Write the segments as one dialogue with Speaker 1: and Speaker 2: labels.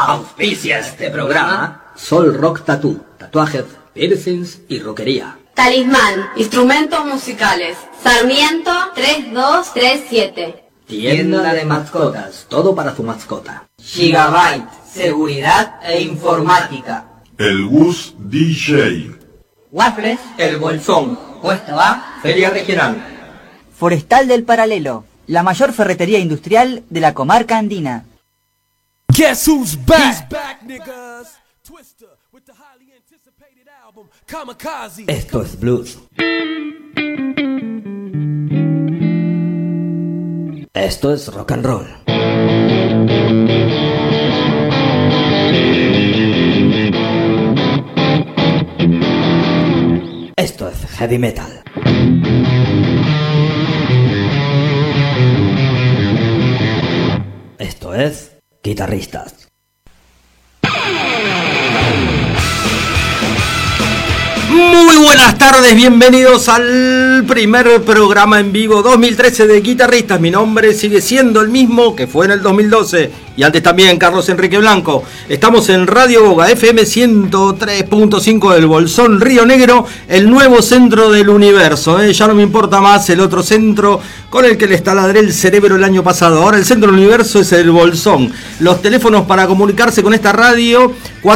Speaker 1: Auspicia este programa Sol Rock Tattoo, tatuajes, piercings y rockería.
Speaker 2: Talismán, instrumentos musicales, Sarmiento 3237.
Speaker 1: Tienda de mascotas, todo para su mascota.
Speaker 3: Gigabyte, seguridad e informática.
Speaker 4: El Gus DJ.
Speaker 3: Waffles,
Speaker 1: El Bolsón.
Speaker 3: puesto A.
Speaker 1: Feria Regional.
Speaker 5: Forestal del Paralelo, la mayor ferretería industrial de la comarca andina.
Speaker 6: Guess who's back? He's back, niggas. Twister with the highly anticipated album Kamikaze.
Speaker 1: Esto es blues. Esto es rock and roll. Esto es heavy metal. Esto es guitarristas. Muy buenas tardes, bienvenidos al primer programa en vivo 2013 de Guitarristas. Mi nombre sigue siendo el mismo que fue en el 2012 y antes también, Carlos Enrique Blanco. Estamos en Radio Boga, FM 103.5 del Bolsón, Río Negro, el nuevo centro del universo. Ya no me importa más el otro centro con el que le taladré el cerebro el año pasado. Ahora el centro del universo es el Bolsón. Los teléfonos para comunicarse con esta radio: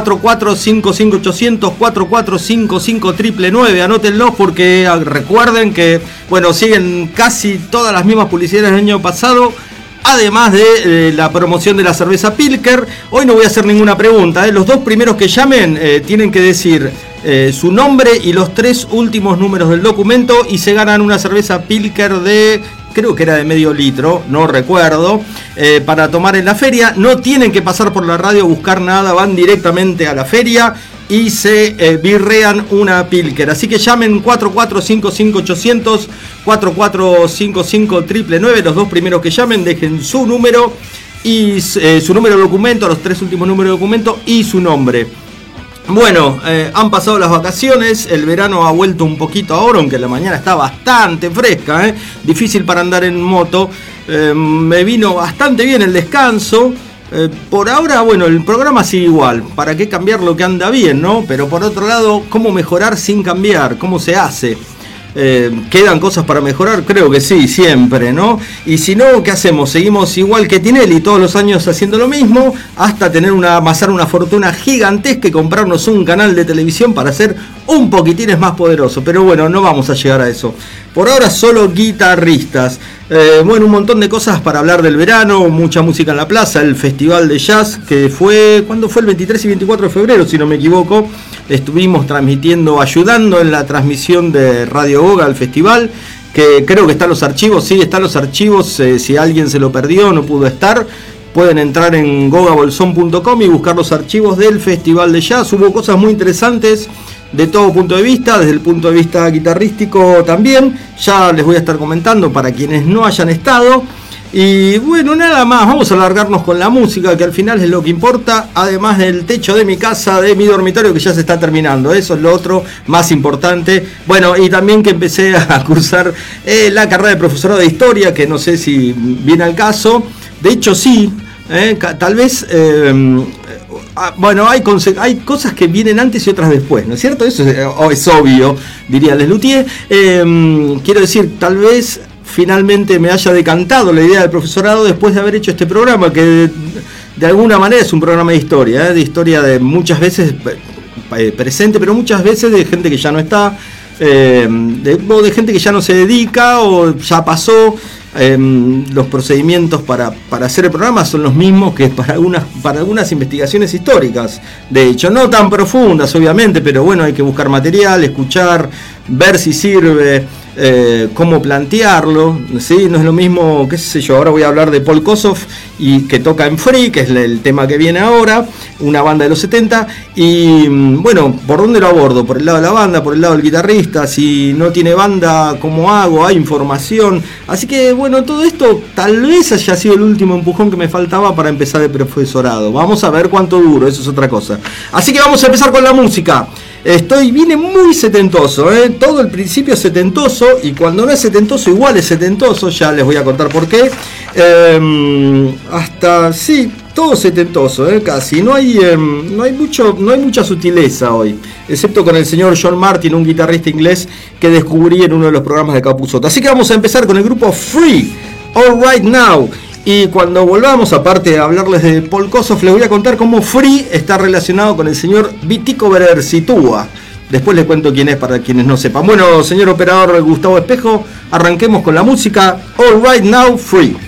Speaker 1: 4455-800, 4455-999. Anótenlos porque recuerden que, bueno, siguen casi todas las mismas publicidades del año pasado. Además de la promoción de la cerveza Pilker. Hoy no voy a hacer ninguna pregunta. Los dos primeros que llamen tienen que decir su nombre y los 3 últimos números del documento y se ganan una cerveza Pilker de, creo que era de medio litro, no recuerdo, para tomar en la feria. No tienen que pasar por la radio a buscar nada, van directamente a la feria y se birrean una Pilker. Así que llamen 4455-800, 4455-999. Los dos primeros que llamen dejen su número y su número de documento, los 3 últimos números de documento y su nombre. Bueno, han pasado las vacaciones, el verano ha vuelto un poquito ahora, aunque la mañana está bastante fresca, difícil para andar en moto. Me vino bastante bien el descanso. Por ahora, bueno, el programa sigue igual. ¿Para qué cambiar lo que anda bien, no? Pero por otro lado, ¿cómo mejorar sin cambiar? ¿Cómo se hace? ¿Quedan cosas para mejorar? Creo que sí, siempre, ¿no? Y si no, ¿qué hacemos? Seguimos igual que Tinelli, todos los años haciendo lo mismo, hasta amasar una fortuna gigantesca y comprarnos un canal de televisión para ser un poquitín más poderoso. Pero bueno, no vamos a llegar a eso. Por ahora solo guitarristas. Bueno, un montón de cosas para hablar del verano, mucha música en la plaza, el festival de jazz que fue, ¿cuándo fue? El 23 y 24 de febrero, si no me equivoco. Estuvimos transmitiendo, ayudando en la transmisión de Radio Boga al festival, que creo que están los archivos, sí, están los archivos, si alguien se lo perdió, no pudo estar, pueden entrar en gogabolson.com y buscar los archivos del festival de jazz. Hubo cosas muy interesantes de todo punto de vista, desde el punto de vista guitarrístico también, ya les voy a estar comentando para quienes no hayan estado. Y bueno, nada más, vamos a alargarnos con la música, que al final es lo que importa, además del techo de mi casa, de mi dormitorio, que ya se está terminando, eso es lo otro más importante. Bueno, y también que empecé a cursar la carrera de profesorado de historia, que no sé si viene al caso, de hecho sí, tal vez... bueno, hay cosas que vienen antes y otras después, ¿no es cierto? Eso es obvio, diría Leslutier. Quiero decir, tal vez finalmente me haya decantado la idea del profesorado después de haber hecho este programa, que de alguna manera es un programa de historia de muchas veces presente, pero muchas veces de gente que ya no está, o de gente que ya no se dedica o ya pasó. Los procedimientos para hacer el programa son los mismos que para algunas investigaciones históricas, de hecho no tan profundas obviamente, pero bueno, hay que buscar material, escuchar, ver si sirve, cómo plantearlo, ¿sí? No es lo mismo, qué sé yo, ahora voy a hablar de Paul Kossoff, y que toca en Free, que es el tema que viene ahora, una banda de los 70, y bueno, ¿por dónde lo abordo? ¿Por el lado de la banda? ¿Por el lado del guitarrista? Si no tiene banda, ¿cómo hago? ¿Hay información? Así que bueno, todo esto tal vez haya sido el último empujón que me faltaba para empezar el profesorado. Vamos a ver cuánto duro, eso es otra cosa. Así que vamos a empezar con la música. Viene muy setentoso, todo el principio es setentoso, y cuando no es setentoso igual es setentoso, ya les voy a contar por qué. todo setentoso, casi. No hay mucha sutileza hoy, excepto con el señor John Martin, un guitarrista inglés que descubrí en uno de los programas de Capuzotto. Así que vamos a empezar con el grupo Free, All Right Now. Y cuando volvamos, aparte de hablarles de Paul Kossoff, les voy a contar cómo Free está relacionado con el señor Vitico Berersitúa. Después les cuento quién es para quienes no sepan. Bueno, señor operador Gustavo Espejo, arranquemos con la música. All Right Now, Free.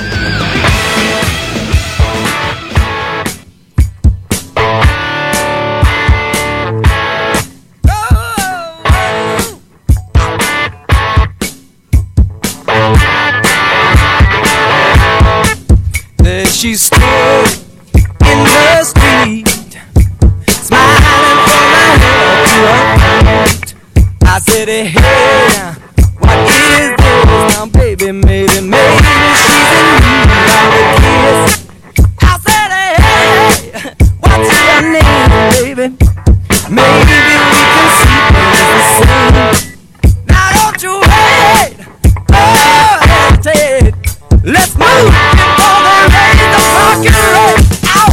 Speaker 6: She stood in the street, smiling from her head to her feet. I said, hey, what is this now, baby? Maybe she's in need of a kiss. I said, hey, what's your name, baby? Maybe we can see things the same. Now don't you wait, oh, hesitate. Let's move before they raise the fucking rate.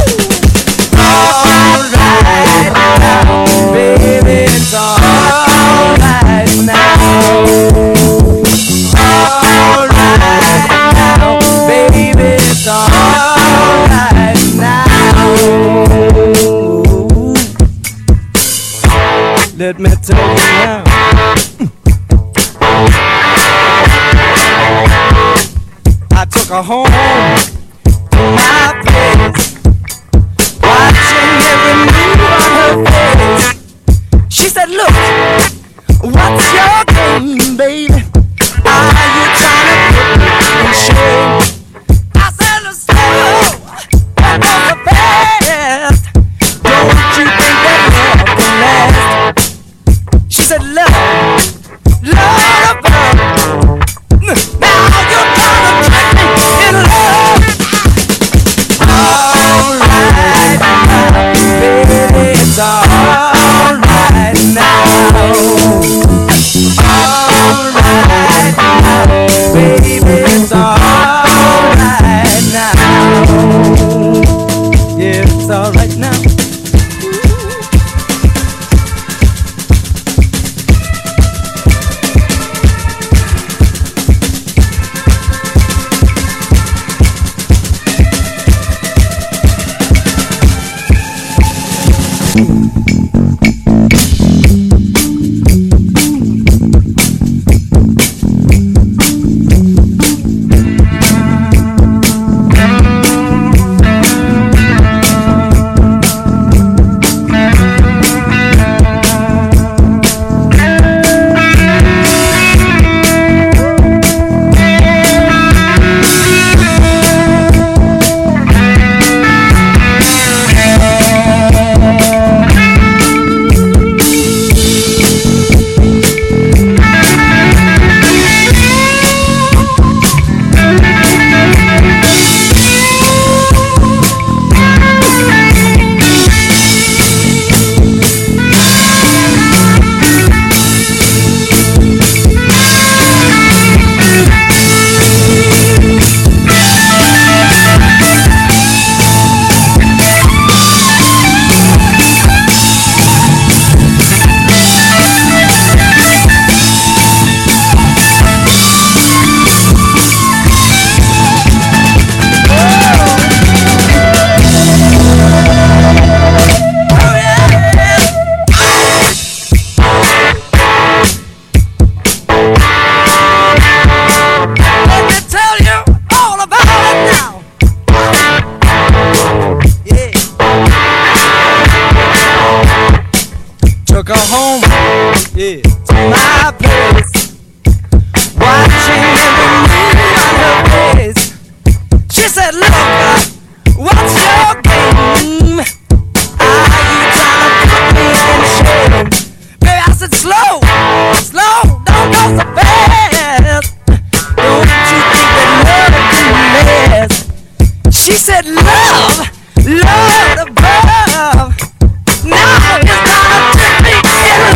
Speaker 6: Alright now, baby, it's alright now. Alright now, baby, it's alright now. Let me tell you now. I took her home to my place, watching every move on her face. She said, look, what's your game, baby? Are you trying to put me in shame? I said, let's go, what was the past? Don't you think that love can last? She said, love, love above. Now you're trying to trick me in love. Alright now, baby, it's alright now. Alright now, baby, it's alright now. Yeah, it's alright now. Took her home, yeah, to my place, watching every move on her face. She said, look, what's your game? Are you trying to put me in shame? Baby, I said, slow, slow, don't go so fast. Don't you think that love can last? She said, love, love above. Now it's time to take me in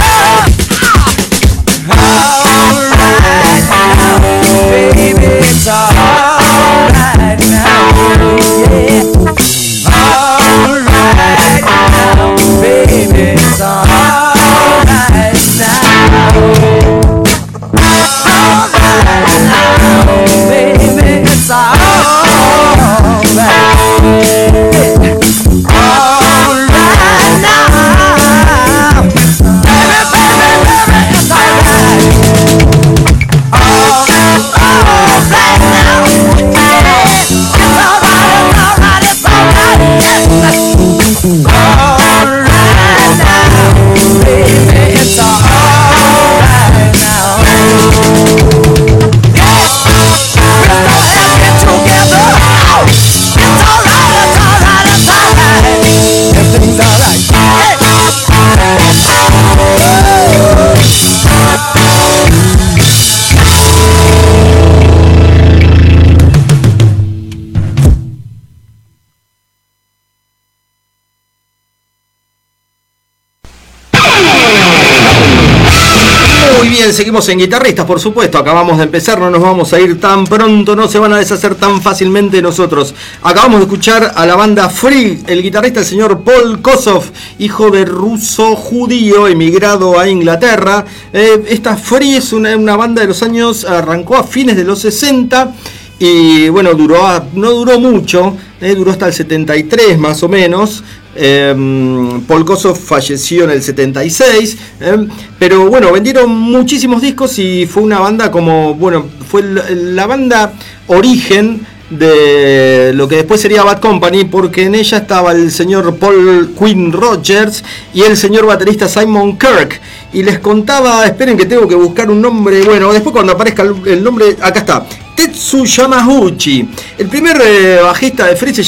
Speaker 1: bien, seguimos en guitarristas, por supuesto. Acabamos de empezar, no nos vamos a ir tan pronto, no se van a deshacer tan fácilmente de nosotros. Acabamos de escuchar a la banda Free, el guitarrista, el señor Paul Kossoff, hijo de ruso judío, emigrado a Inglaterra. Esta Free es una banda de los años, arrancó a fines de los 60 y bueno, no duró mucho, duró hasta el 73 más o menos. Paul Kossoff falleció en el 76, pero bueno, vendieron muchísimos discos y fue una banda como, bueno, fue la banda origen de lo que después sería Bad Company, porque en ella estaba el señor Paul Quinn Rogers y el señor baterista Simon Kirk. Y les contaba, esperen que tengo que buscar un nombre, bueno, después cuando aparezca el nombre, acá está, Tetsu Yamauchi. El primer bajista de Free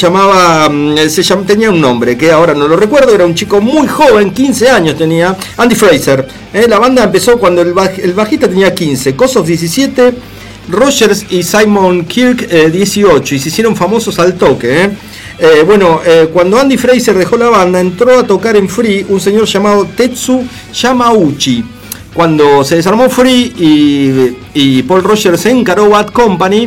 Speaker 1: tenía un nombre que ahora no lo recuerdo, era un chico muy joven, 15 años tenía, Andy Fraser. La banda empezó cuando el bajista tenía 15, Kossoff 17, Rogers y Simon Kirk 18, y se hicieron famosos al toque. Cuando Andy Fraser dejó la banda, entró a tocar en Free un señor llamado Tetsu Yamauchi. Cuando se desarmó Free y Paul Rogers se encaró Bad Company,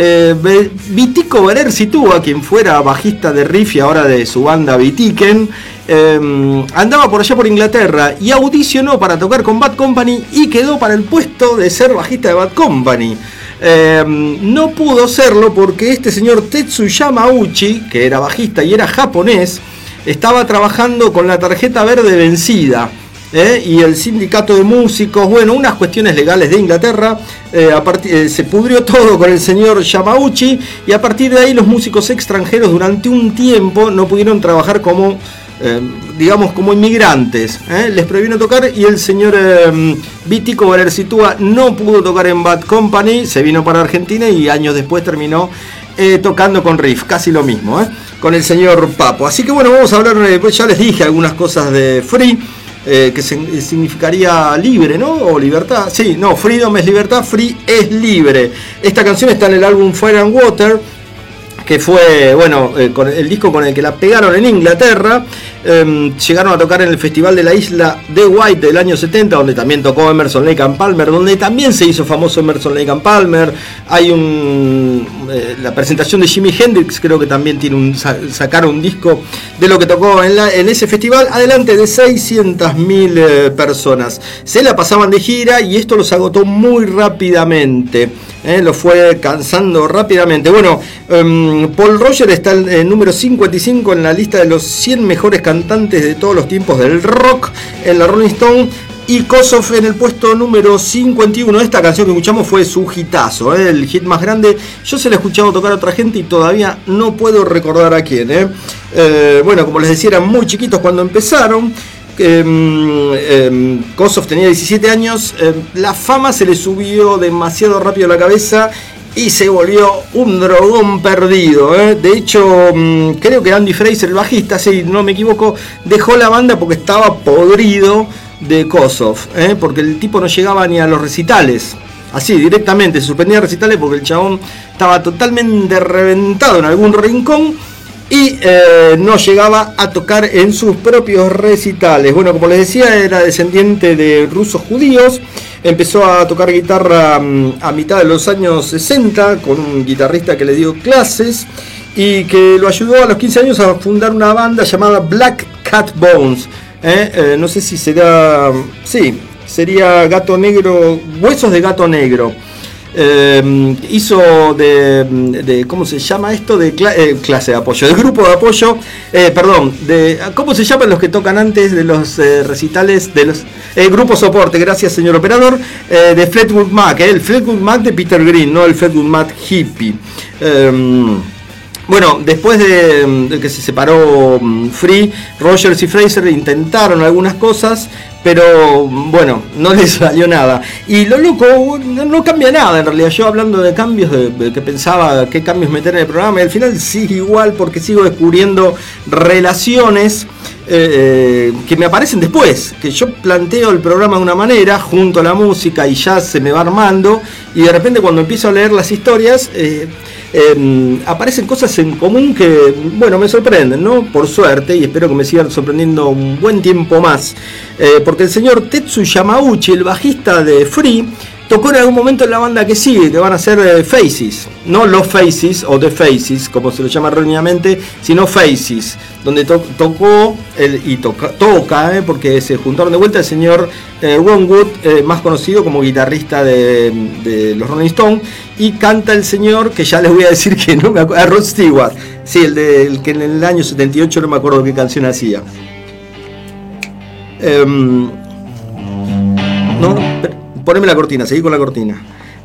Speaker 1: Vitico Berersitúa, quien fuera bajista de Riff y ahora de su banda Vitiken, andaba por allá por Inglaterra y audicionó para tocar con Bad Company y quedó para el puesto de ser bajista de Bad Company. No pudo serlo porque este señor Tetsu Yamauchi, que era bajista y era japonés, estaba trabajando con la tarjeta verde vencida. Y el sindicato de músicos, bueno, unas cuestiones legales de Inglaterra, se pudrió todo con el señor Yamauchi y a partir de ahí los músicos extranjeros durante un tiempo no pudieron trabajar como inmigrantes, les prohibieron tocar y el señor Vitico Berersitúa no pudo tocar en Bad Company, se vino para Argentina y años después terminó tocando con Riff, casi lo mismo, con el señor Papo. Así que bueno, vamos a hablar, ya les dije algunas cosas de Free. Que significaría libre, ¿no? O libertad. Sí, no, freedom es libertad, free es libre. Esta canción está en el álbum Fire and Water, que fue, con el disco con el que la pegaron en Inglaterra. Llegaron a tocar en el Festival de la Isla de White del año 70, donde también tocó Emerson, Lake and Palmer, donde también se hizo famoso Emerson, Lake and Palmer. Hay la presentación de Jimi Hendrix, creo que también sacaron un disco de lo que tocó en ese festival, adelante de 600.000 personas. Se la pasaban de gira y esto los agotó muy rápidamente. Lo fue cansando rápidamente. Bueno, Paul Rogers está en número 55 en la lista de los 100 mejores cantantes de todos los tiempos del rock en la Rolling Stone, y Kossoff en el puesto número 51. Esta canción que escuchamos fue su hitazo, el hit más grande. Yo se la he escuchado tocar a otra gente y todavía no puedo recordar a quién. Como les decía, eran muy chiquitos cuando empezaron. Kossoff tenía 17 años, la fama se le subió demasiado rápido a la cabeza y se volvió un drogón perdido. De hecho, creo que Andy Fraser, el bajista, si no me equivoco, dejó la banda porque estaba podrido de Kossoff, porque el tipo no llegaba ni a los recitales. Así, directamente, se suspendía recitales porque el chabón estaba totalmente reventado en algún rincón y no llegaba a tocar en sus propios recitales. Bueno, como les decía, era descendiente de rusos judíos. Empezó a tocar guitarra a mitad de los años 60 con un guitarrista que le dio clases y que lo ayudó a los 15 años a fundar una banda llamada Black Cat Bones. No sé si será... Sí, sería Gato Negro, Huesos de Gato Negro. Hizo de ¿cómo se llama esto? De clase de apoyo, de grupo de apoyo, ¿cómo se llaman los que tocan antes de los recitales? De los grupo soporte, gracias señor operador, de Fleetwood Mac, el Fleetwood Mac de Peter Green, no el Fleetwood Mac hippie. Bueno, después de que se separó Free, Rogers y Fraser intentaron algunas cosas, pero bueno, no les salió nada. Y lo loco, no cambia nada en realidad. Yo hablando de cambios, que pensaba qué cambios meter en el programa, y al final sigue igual porque sigo descubriendo relaciones que me aparecen después, que yo planteo el programa de una manera junto a la música y ya se me va armando, y de repente cuando empiezo a leer las historias aparecen cosas en común que, bueno, me sorprenden, ¿no? Por suerte, y espero que me sigan sorprendiendo un buen tiempo más. Porque el señor Tetsu Yamauchi, el bajista de Free, tocó en algún momento en la banda que sigue, que van a ser Faces, no los Faces o The Faces, como se lo llama erróneamente, sino Faces, donde tocó toca, porque se juntaron de vuelta el señor Ron Wood, más conocido como guitarrista de los Rolling Stones, y canta el señor, que ya les voy a decir que no me acuerdo, Rod Stewart, sí, el que en el año 78 no me acuerdo qué canción hacía. Poneme la cortina, seguí con la cortina.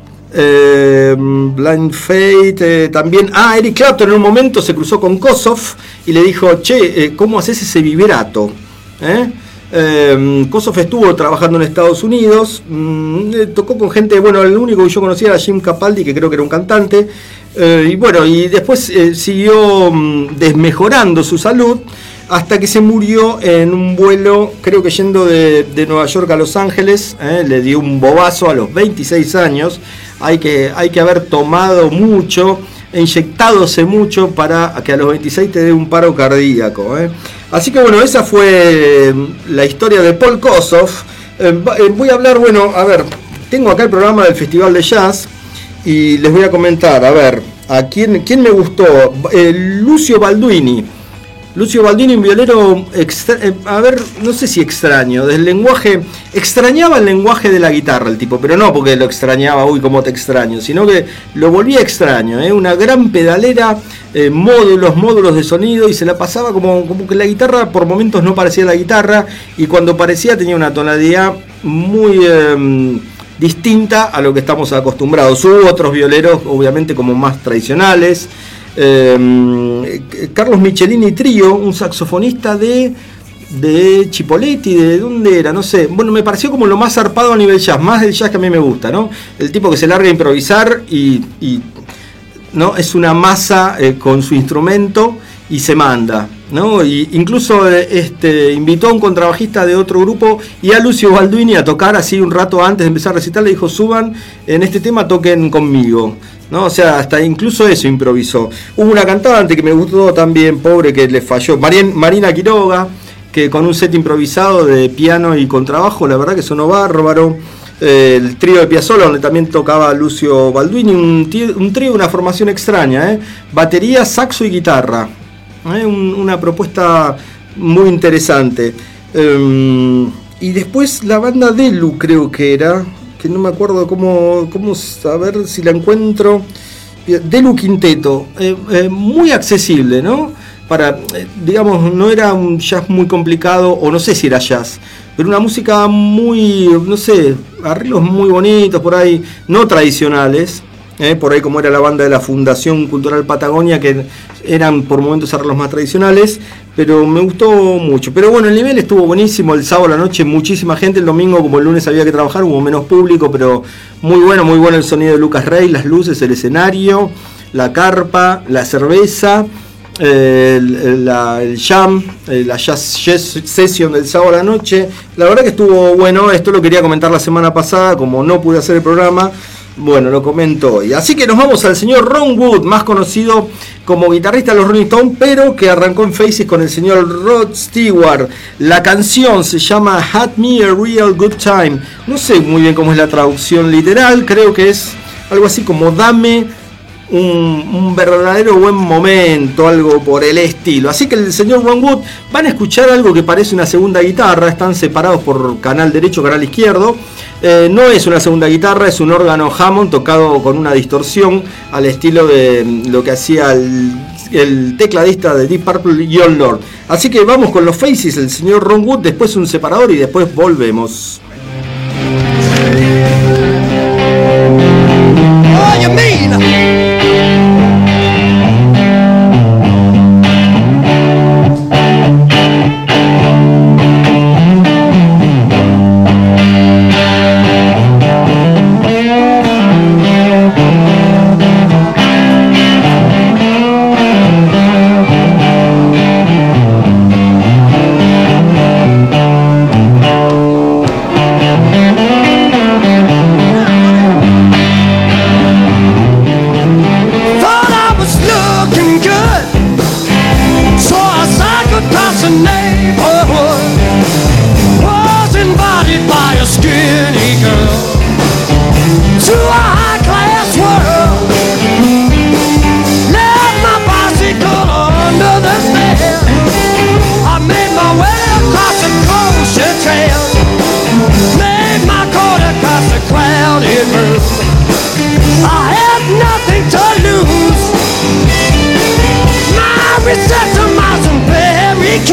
Speaker 1: Blind Fate, también. Eric Clapton en un momento se cruzó con Kossoff y le dijo: che, ¿cómo haces ese vibrato? Kossoff estuvo trabajando en Estados Unidos, tocó con gente, bueno, el único que yo conocía era Jim Capaldi, que creo que era un cantante, y bueno, y después siguió desmejorando su salud, hasta que se murió en un vuelo, creo que yendo de Nueva York a Los Ángeles. Le dio un bobazo a los 26 años. Hay que haber tomado mucho, inyectadose mucho para que a los 26 te dé un paro cardíaco. Así que bueno, esa fue la historia de Paul Kossoff. Voy a hablar, bueno, a ver, tengo acá el programa del Festival de Jazz y les voy a comentar, a ver, a quién me gustó. Lucio Balduini, un violero, a ver, no sé si extraño, del lenguaje, extrañaba el lenguaje de la guitarra el tipo, pero no porque lo extrañaba, uy, cómo te extraño, sino que lo volvía extraño, una gran pedalera, módulos de sonido, y se la pasaba como que la guitarra por momentos no parecía la guitarra, y cuando parecía tenía una tonalidad muy distinta a lo que estamos acostumbrados. Hubo otros violeros, obviamente, como más tradicionales. Carlos Michelini Trio, un saxofonista de Chipoletti, ¿de dónde era? No sé. Bueno, me pareció como lo más zarpado a nivel jazz, más del jazz que a mí me gusta, ¿no? El tipo que se larga a improvisar y ¿no? Es una masa con su instrumento y se manda, ¿no? Y incluso invitó a un contrabajista de otro grupo y a Lucio Balduini a tocar así un rato antes de empezar a recitar. Le dijo: suban en este tema, toquen conmigo, ¿no? O sea, hasta incluso eso improvisó. Hubo una cantante que me gustó también, pobre, que le falló, Marina Quiroga, que con un set improvisado de piano y contrabajo, la verdad que sonó bárbaro. El trío de Piazzolla, donde también tocaba Lucio Balduini, un trío, una formación extraña, batería, saxo y guitarra. Una propuesta muy interesante. Y después la banda Delu, creo que era, que no me acuerdo cómo a ver si la encuentro. Delu Quinteto, muy accesible, ¿no? Digamos, no era un jazz muy complicado, o no sé si era jazz, pero una música muy, no sé, arreglos muy bonitos por ahí, no tradicionales, por ahí como era la banda de la Fundación Cultural Patagonia, que eran por momentos arreglos más tradicionales, pero me gustó mucho. Pero bueno, el nivel estuvo buenísimo. El sábado a la noche muchísima gente, el domingo como el lunes había que trabajar, hubo menos público, pero muy bueno el sonido de Lucas Rey, las luces, el escenario, la carpa, la cerveza, el jam, la jazz session del sábado a la noche. La verdad que estuvo bueno. Esto lo quería comentar la semana pasada, como no pude hacer el programa, bueno, lo comento hoy. Así que nos vamos al señor Ron Wood, más conocido como guitarrista de los Rolling Stones, pero que arrancó en Faces con el señor Rod Stewart. La canción se llama Had Me a Real Good Time. No sé muy bien cómo es la traducción literal, creo que es algo así como dame un verdadero buen momento, algo por el estilo. Así que el señor Ron Wood, van a escuchar algo que parece una segunda guitarra, están separados por canal derecho, canal izquierdo. No es una segunda guitarra, es un órgano Hammond tocado con una distorsión al estilo de lo que hacía el tecladista de Deep Purple, John Lord. Así que vamos con los Faces, el señor Ron Wood, después un separador y después volvemos.
Speaker 6: Oh, you mean?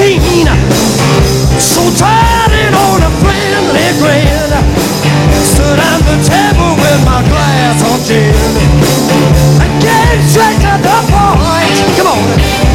Speaker 6: 17. So tired and on a friendly grin, stood on the table with my glass of gin. Again, straight to the point. Come on.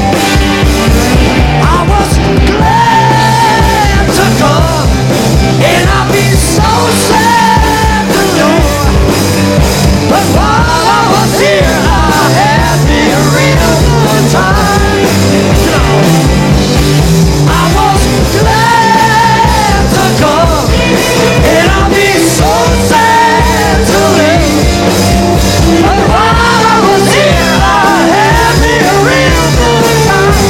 Speaker 6: I was glad to come, and I'll be so sad to know. But while I was here, I had me a real good time. You know, I was glad to come, and I'll be so sad to leave. But while I was here, I had me a real good time.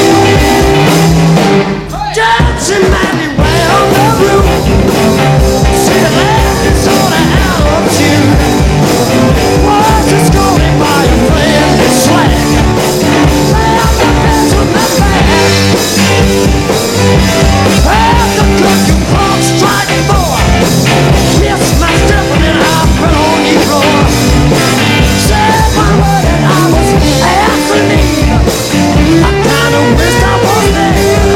Speaker 6: Dancing madly round the room, see the last on the altitude. Was just going by a friend and slag. Lay out the best with my back. Had the cooking clock strike 4. Yes, my step and then I fell on the floor. Said my word and I was asked to leave. I kinda wished I was there.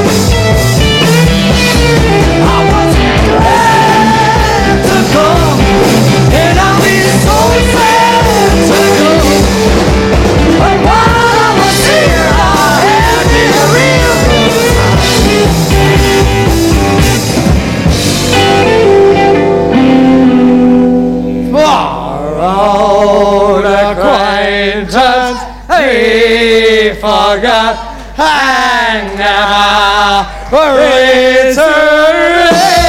Speaker 6: I was glad to come, and I'll be so sad to go. But while I was here, I had me a real good time. For old acquaintance, he forgot and never returned.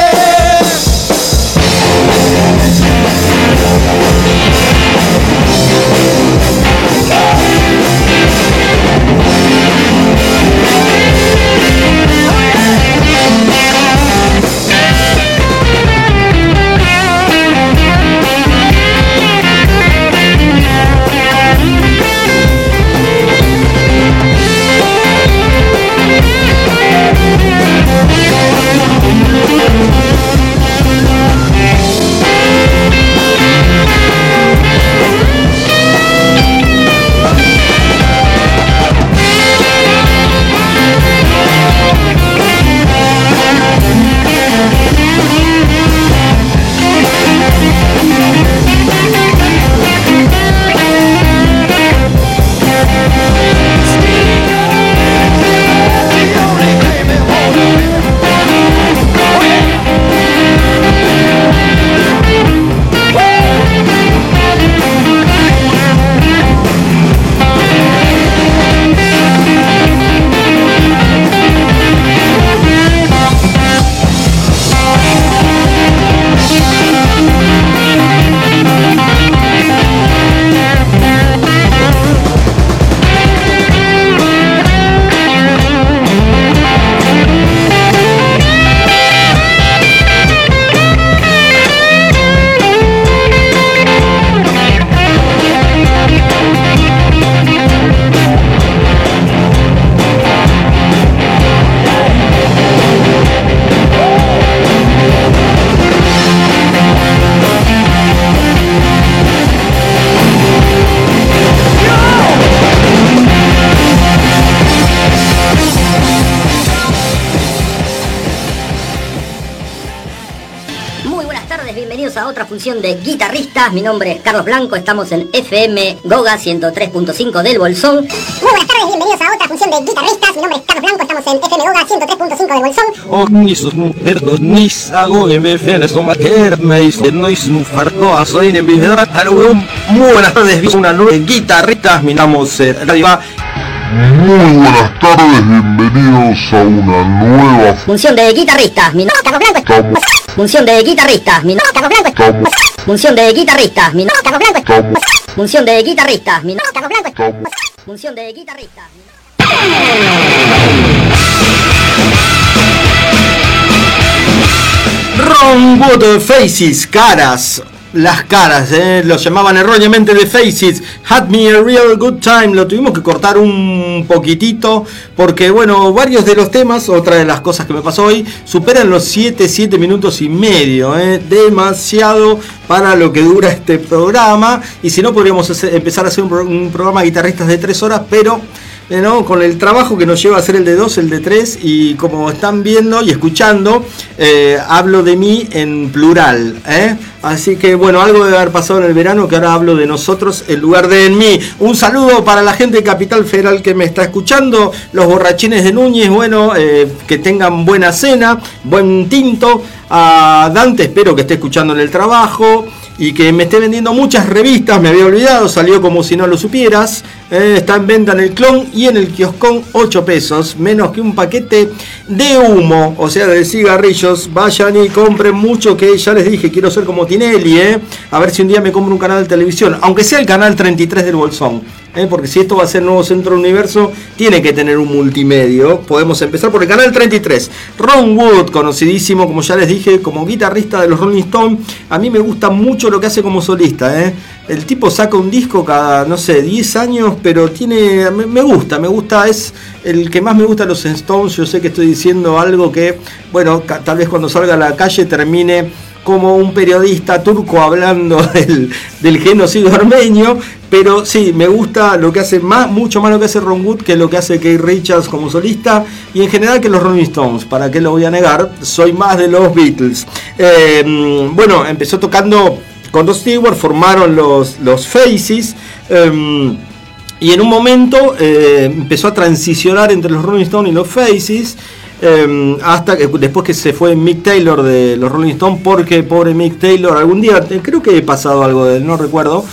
Speaker 7: A otra función de guitarristas. Mi nombre es Carlos Blanco, estamos en FM Goga 103.5 del Bolsón.
Speaker 8: Muy buenas tardes, bienvenidos a otra función de guitarristas. Mi nombre es Carlos Blanco, estamos en FM Goga 103.5 del Bolsón.
Speaker 1: Muy buenas tardes, una nueva guitarristas. Mi nombre es Radio A.
Speaker 4: Muy buenas tardes, bienvenidos a una nueva
Speaker 7: Función de guitarristas. Mi nombre es Carlos Blanco. Función de guitarristas. Mi nombre es Carlos Blanco. Función de guitarristas. Mi nombre es Carlos Blanco. Función de guitarristas. Mi nombre es Carlos Blanco. Función de guitarristas.
Speaker 1: Rombo de Faces, caras. Las caras, los llamaban erróneamente de Faces. Had me a real good time. Lo tuvimos que cortar un poquitito porque, bueno, varios de los temas, otra de las cosas que me pasó hoy, superan los 7 minutos y medio. Demasiado para lo que dura este programa. Y si no, podríamos empezar a hacer un programa de guitarristas de 3 horas, pero ¿no? Con el trabajo que nos lleva a hacer el de 2, el de 3, y como están viendo y escuchando, hablo de mí en plural, así que bueno, algo debe haber pasado en el verano que ahora hablo de nosotros en lugar de en mí. Un saludo para la gente de Capital Federal que me está escuchando, los borrachines de Núñez, bueno, que tengan buena cena, buen tinto. A Dante espero que esté escuchando en el trabajo y que me esté vendiendo muchas revistas, me había olvidado, salió como si no lo supieras. Está en venta en el Clon y en el Kioscón, 8 pesos, menos que un paquete de humo, o sea, de cigarrillos. Vayan y compren mucho, que ya les dije, quiero ser como Tinelli, a ver si un día me compro un canal de televisión, aunque sea el canal 33 del Bolsón, porque si esto va a ser nuevo Centro del Universo, tiene que tener un multimedio. Podemos empezar por el canal 33. Ron Wood, conocidísimo, como ya les dije, como guitarrista de los Rolling Stones. A mí me gusta mucho lo que hace como solista, El tipo saca un disco cada, no sé, 10 años, pero tiene, me gusta, es el que más me gusta de los Stones. Yo sé que estoy diciendo algo que, bueno, tal vez cuando salga a la calle termine como un periodista turco hablando del genocidio armenio, pero sí, me gusta lo que hace mucho más lo que hace Ron Wood que lo que hace Keith Richards como solista, y en general que los Rolling Stones. ¿Para qué lo voy a negar? Soy más de los Beatles. Bueno, empezó tocando con Rod Stewart, formaron los Faces, y en un momento empezó a transicionar entre los Rolling Stones y los Faces, hasta que después que se fue Mick Taylor de los Rolling Stones, porque pobre Mick Taylor, algún día creo que he pasado algo de él, no recuerdo,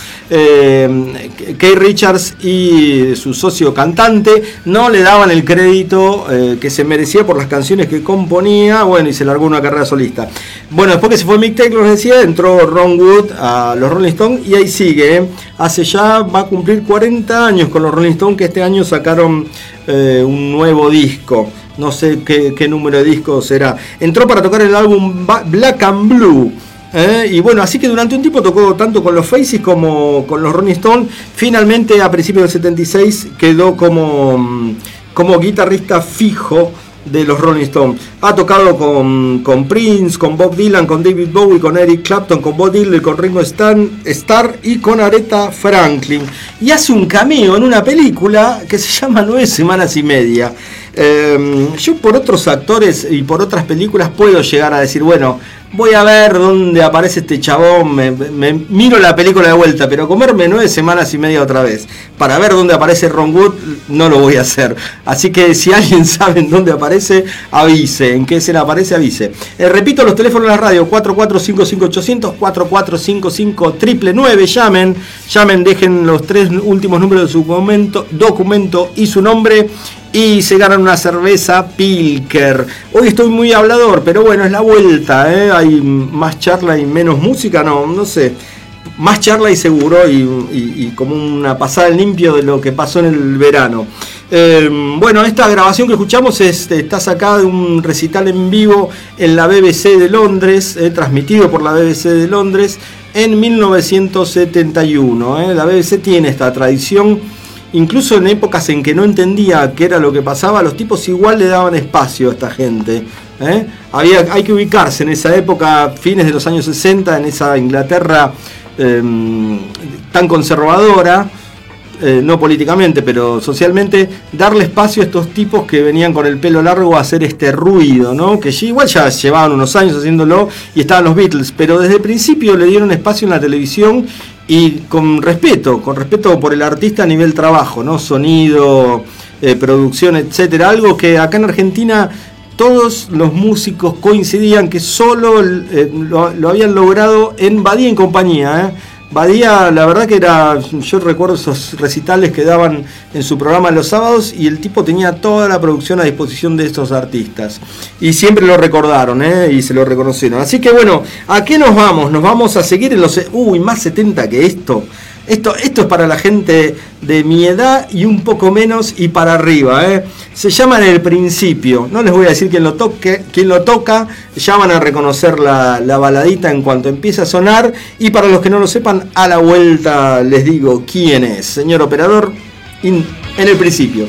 Speaker 1: Keith Richards y su socio cantante no le daban el crédito que se merecía por las canciones que componía, bueno, y se largó una carrera solista. Bueno, después que se fue Mick Taylor, decía, entró Ron Wood a los Rolling Stones y ahí sigue, hace ya, va a cumplir 40 años con los Rolling Stones, que este año sacaron un nuevo disco. No sé qué número de disco será. Entró para tocar el álbum Black and Blue. Y bueno, así que durante un tiempo tocó tanto con los Faces como con los Rolling Stones. Finalmente, a principios del 76, quedó como guitarrista fijo de los Rolling Stones. Ha tocado con Prince, con Bob Dylan, con David Bowie, con Eric Clapton, con Bob Dylan, con Ringo Starr y con Aretha Franklin. Y hace un cameo en una película que se llama 9 semanas y media. Yo por otros actores y por otras películas puedo llegar a decir, bueno, voy a ver dónde aparece este chabón, me miro la película de vuelta, pero comerme 9 semanas y media otra vez para ver dónde aparece Ron Wood, no lo voy a hacer. Así que si alguien sabe en dónde aparece, avise, en qué escena aparece, avise. Repito los teléfonos de la radio, 4455-800, 4455-999, llamen, dejen los 3 últimos números de su documento y su nombre, y se ganan una cerveza Pilker. Hoy estoy muy hablador, pero bueno, es la vuelta, hay más charla y menos música, no sé, más charla y seguro, y como una pasada en limpio de lo que pasó en el verano. Bueno, esta grabación que escuchamos está sacada de un recital en vivo en la BBC de Londres, transmitido por la BBC de Londres en 1971. La BBC tiene esta tradición. Incluso en épocas en que no entendía qué era lo que pasaba, los tipos igual le daban espacio a esta gente. Hay que ubicarse en esa época, fines de los años 60, en esa Inglaterra tan conservadora, no políticamente, pero socialmente, darle espacio a estos tipos que venían con el pelo largo a hacer este ruido, ¿no? Que igual ya llevaban unos años haciéndolo y estaban los Beatles, pero desde el principio le dieron espacio en la televisión. Y con respeto por el artista a nivel trabajo, ¿no? Sonido, producción, etcétera. Algo que acá en Argentina todos los músicos coincidían que solo lo habían logrado en Badía y compañía. Badía, la verdad que yo recuerdo esos recitales que daban en su programa los sábados, y el tipo tenía toda la producción a disposición de estos artistas. Y siempre lo recordaron, y se lo reconocieron. Así que bueno, ¿a qué nos vamos? Nos vamos a seguir en los... más 70 que esto. Esto es para la gente de mi edad y un poco menos y para arriba. Se llama En el Principio. No les voy a decir quién lo toca. Ya van a reconocer la baladita en cuanto empiece a sonar. Y para los que no lo sepan, a la vuelta les digo quién es. Señor operador, En el Principio.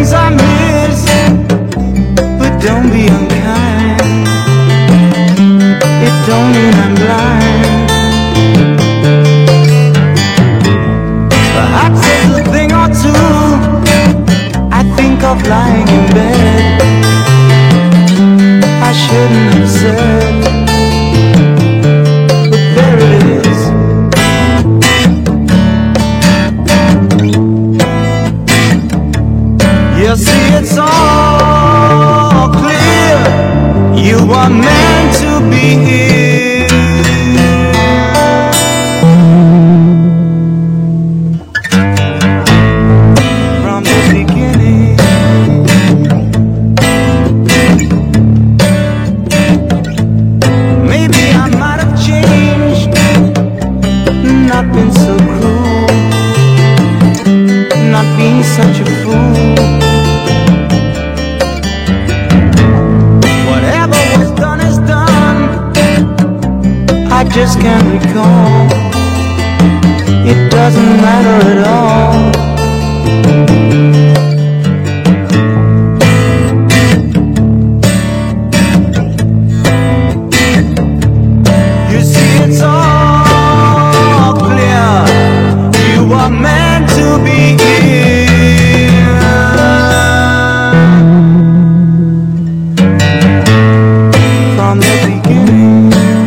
Speaker 6: things I miss, but don't be unkind. It don't mean I'm blind. Perhaps there's a thing or two I think of lying in bed I shouldn't have said, but there it is. You see, it's all clear. You are meant to be here. From the beginning. Maybe I might have changed, not been so cruel, not being such a fool. Whatever was done is done. I just can't recall. It doesn't matter at all. You see, it's all clear. You are meant to be here. From the beginning.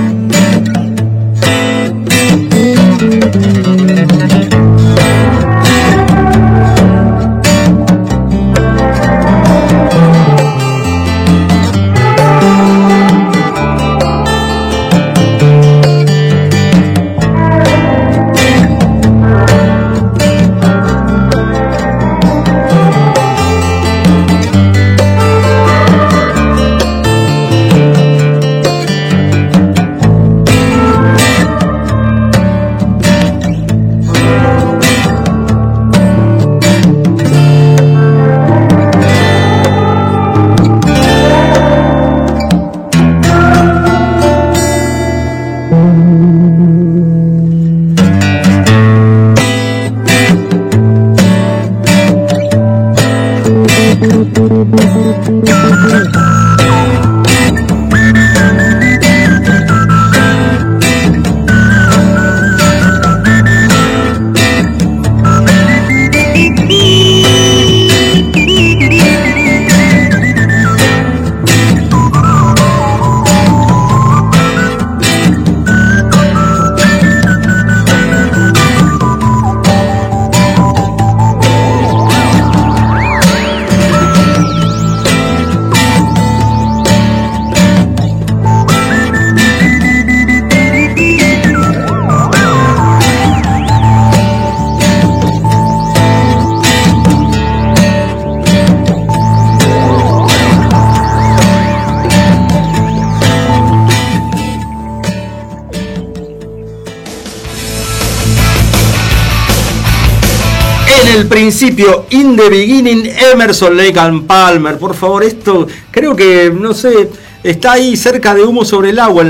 Speaker 1: El principio, in the beginning, Emerson, Lake and Palmer. Por favor, esto creo que, no sé, está ahí cerca de Humo sobre el agua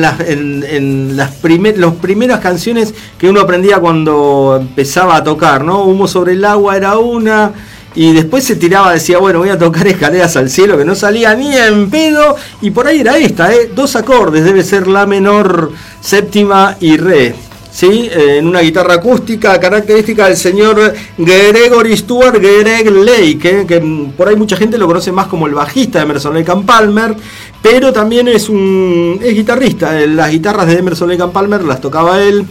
Speaker 1: en las primeras canciones que uno aprendía cuando empezaba a tocar, ¿no? Humo sobre el agua era una, y después se tiraba, decía, bueno, voy a tocar Escaleras al cielo, que no salía ni en pedo, y por ahí era esta, dos acordes, debe ser la menor, séptima y re. ¿Sí? En una guitarra acústica característica del señor Gregory Stewart, Greg Lake, que por ahí mucha gente lo conoce más como el bajista de Emerson, Lake and Palmer, pero también es guitarrista. Las guitarras de Emerson, Lake and Palmer las tocaba él.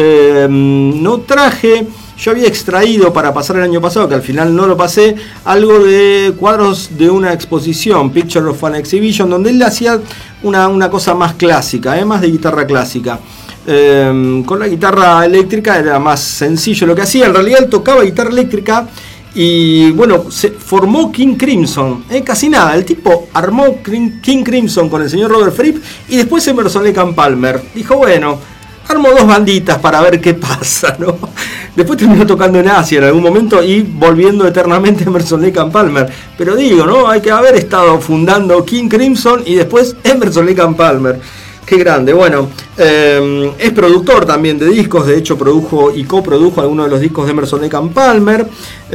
Speaker 1: No traje, yo había extraído para pasar el año pasado, que al final no lo pasé, algo de cuadros de una exposición, Picture of an Exhibition, donde él hacía una cosa más clásica, más de guitarra clásica. Con la guitarra eléctrica era más sencillo lo que hacía. En realidad él tocaba guitarra eléctrica y bueno, se formó King Crimson, casi nada, el tipo armó King Crimson con el señor Robert Fripp y después Emerson, Lake and Palmer. Dijo, bueno, armo dos banditas para ver qué pasa, ¿no? Después terminó tocando en Asia en algún momento y volviendo eternamente a Emerson, Lake and Palmer. Pero digo, ¿no? Hay que haber estado fundando King Crimson y después Emerson, Lake and Palmer. Qué grande. Bueno, es productor también de discos. De hecho, produjo y coprodujo algunos de los discos de Emerson Lake and Palmer.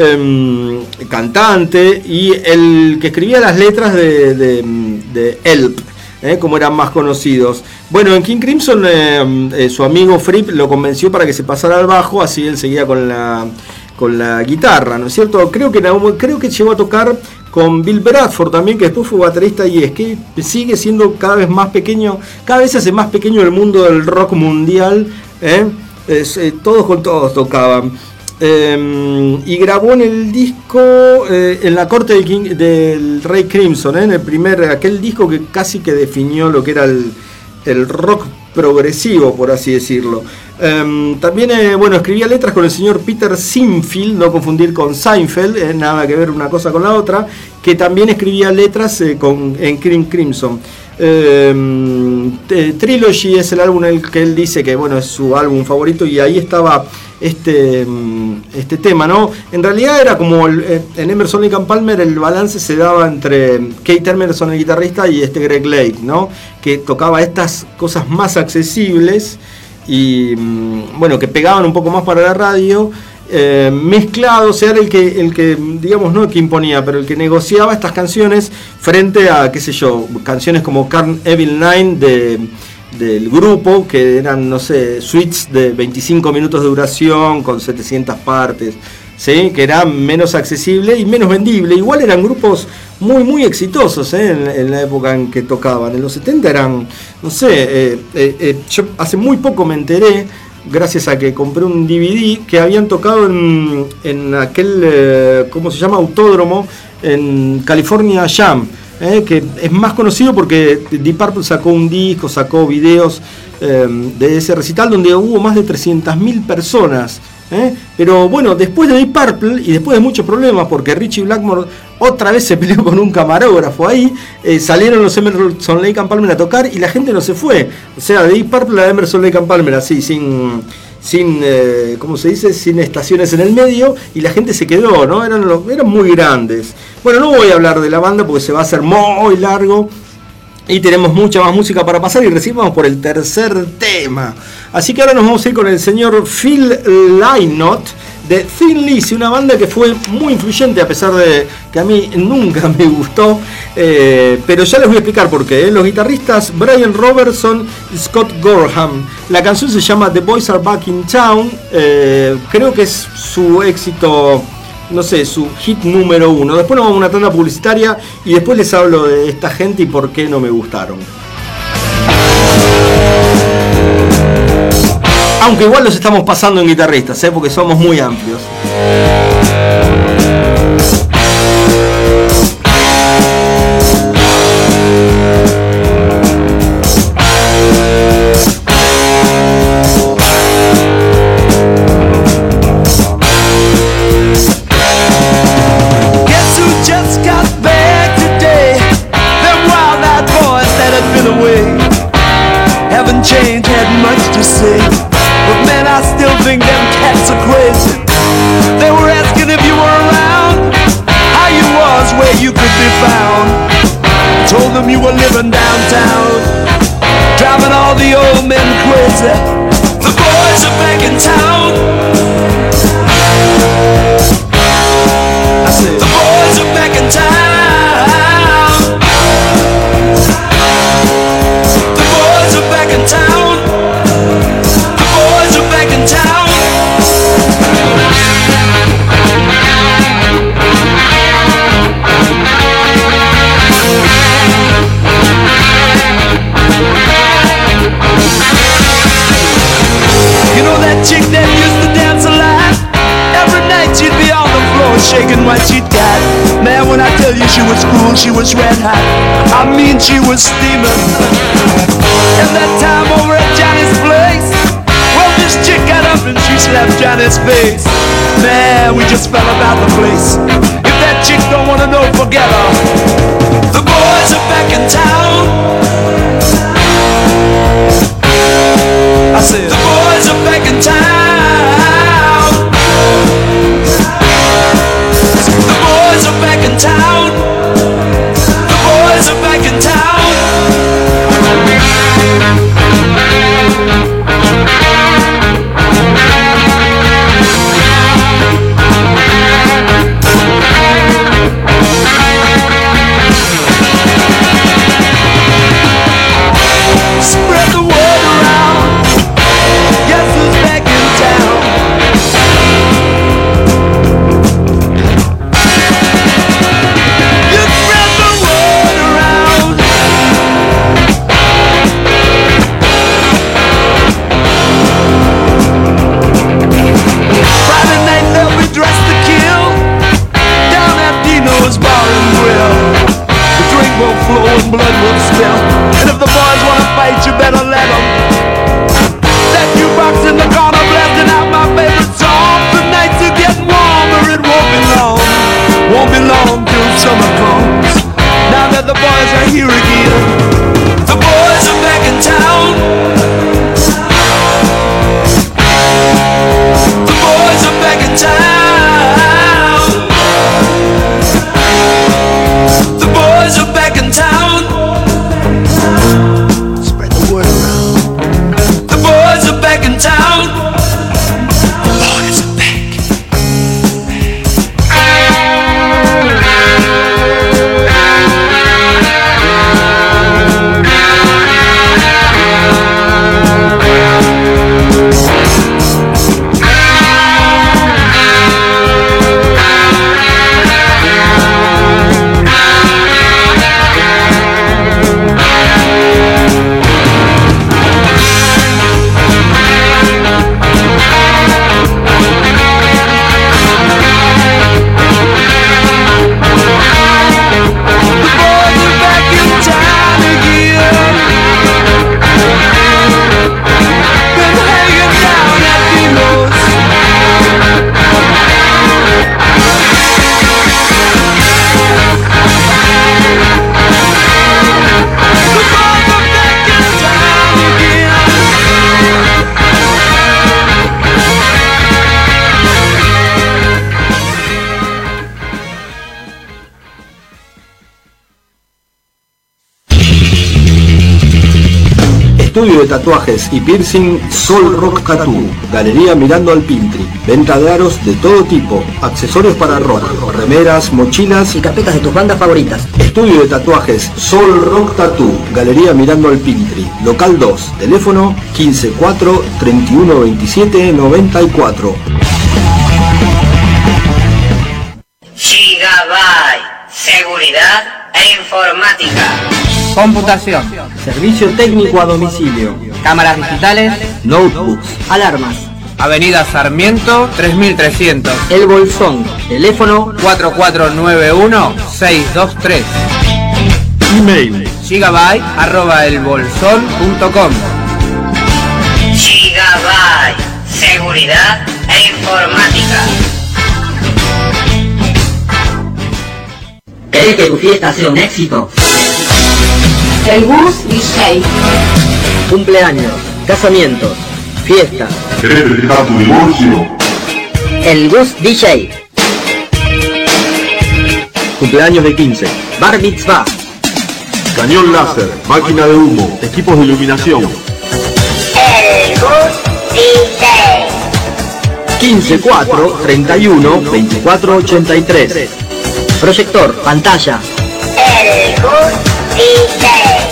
Speaker 1: Cantante y el que escribía las letras de Help, como eran más conocidos. Bueno, en King Crimson su amigo Fripp lo convenció para que se pasara al bajo, así él seguía con la guitarra, ¿no es cierto? Creo que llegó a tocar con Bill Bradford también, que después fue baterista, y es que sigue siendo cada vez más pequeño, cada vez se hace más pequeño el mundo del rock mundial, todos con todos tocaban. Y grabó en el disco en la corte del Rey Crimson, en aquel disco que casi que definió lo que era el rock progresivo, por así decirlo. También escribía letras con el señor Peter Sinfield, no confundir con Seinfeld, nada que ver una cosa con la otra, que también escribía letras en King Crimson. Trilogy es el álbum en el que él dice que es su álbum favorito, y ahí estaba este tema, ¿no? En realidad era como en Emerson Lake and Palmer el balance se daba entre Keith Emerson, el guitarrista, y Greg Lake, ¿no? Que tocaba estas cosas más accesibles y que pegaban un poco más para la radio. Mezclados, era el que digamos, no el que imponía, pero el que negociaba estas canciones frente a, qué sé yo, canciones como Carn Evil 9 del grupo, que eran, no sé, suites de 25 minutos de duración con 700 partes, ¿sí? Que era menos accesible y menos vendible. Igual eran grupos muy muy exitosos, en la época en que tocaban. En los 70 eran, no sé, yo hace muy poco me enteré, gracias a que compré un DVD, que habían tocado en aquel, ¿cómo se llama? Autódromo, en California Jam, que es más conocido porque Deep Purple sacó un disco, sacó videos de ese recital donde hubo más de 300.000 personas. Pero bueno, después de Deep Purple y después de muchos problemas, porque Richie Blackmore otra vez se peleó con un camarógrafo ahí, salieron los Emerson Lake and Palmer a tocar y la gente no se fue. O sea, de Deep Purple a Emerson Lake and Palmer, así, sin ¿cómo se dice? Sin estaciones en el medio, y la gente se quedó, ¿no? Eran muy grandes. Bueno, no voy a hablar de la banda porque se va a hacer muy largo. Y tenemos mucha más música para pasar, y recién vamos por el tercer tema. Así que ahora nos vamos a ir con el señor Phil Lynott de Thin Lizzy, una banda que fue muy influyente, a pesar de que a mí nunca me gustó, pero ya les voy a explicar por qué. Los guitarristas Brian Robertson y Scott Gorham. La canción se llama The Boys Are Back in Town. Creo que es su éxito, no sé, su hit número 1. Después nos vamos a una tanda publicitaria y después les hablo de esta gente y por qué no me gustaron. Aunque igual los estamos pasando en guitarristas, porque somos muy amplios.
Speaker 6: Change had much to say, but man, I still think them cats are crazy. They were asking if you were around, how you was, where you could be found. Told them you were living downtown, driving all the old men crazy. The boys are back in town. I said, the boys are back in town. In town. The boys are back in town. You know that chick that used to dance a lot? Every night she'd be on the floor shaking what she'd got. Man, when I tell you she was cool, she was red hot. I mean, she was steaming. And that time over at Johnny's place, well, this chick got up and she slapped Johnny's face. Man, we just fell about the place. If that chick don't wanna know, forget her. The boys are back in town. I said, the boys are back in town. The boys are back in town. The boys are back in town.
Speaker 1: Estudio de tatuajes y piercing Sol Rock Tattoo. Galería Mirando al Pintri. Venta de aros de todo tipo. Accesorios para rock. Remeras, mochilas
Speaker 7: Y carpetas de tus bandas favoritas.
Speaker 1: Estudio de tatuajes Sol Rock Tattoo. Galería Mirando al Pintri. Local 2. Teléfono 154 3127 94.
Speaker 3: Gigabyte. Seguridad e informática.
Speaker 5: Computación,
Speaker 1: Servicio técnico a domicilio.
Speaker 5: cámaras digitales,
Speaker 1: Notebooks.
Speaker 7: Alarmas.
Speaker 5: Avenida Sarmiento 3300,
Speaker 7: El Bolsón. Teléfono
Speaker 5: 4491-623.
Speaker 1: Email.
Speaker 5: gigabyte@elbolsón.com.
Speaker 3: Gigabyte. Seguridad e informática.
Speaker 7: ¿Querés que tu fiesta sea un éxito?
Speaker 2: El Bus DJ.
Speaker 7: Cumpleaños, casamientos, fiesta.
Speaker 4: ¿Querés festejar tu divorcio?
Speaker 7: El Bus DJ.
Speaker 1: Cumpleaños de 15.
Speaker 7: Bar mitzvah.
Speaker 4: Cañón láser, máquina de humo, equipos de iluminación.
Speaker 8: El Bus DJ.
Speaker 1: 15 4 31 24 83.
Speaker 7: Proyector, pantalla.
Speaker 8: El Bus DJ.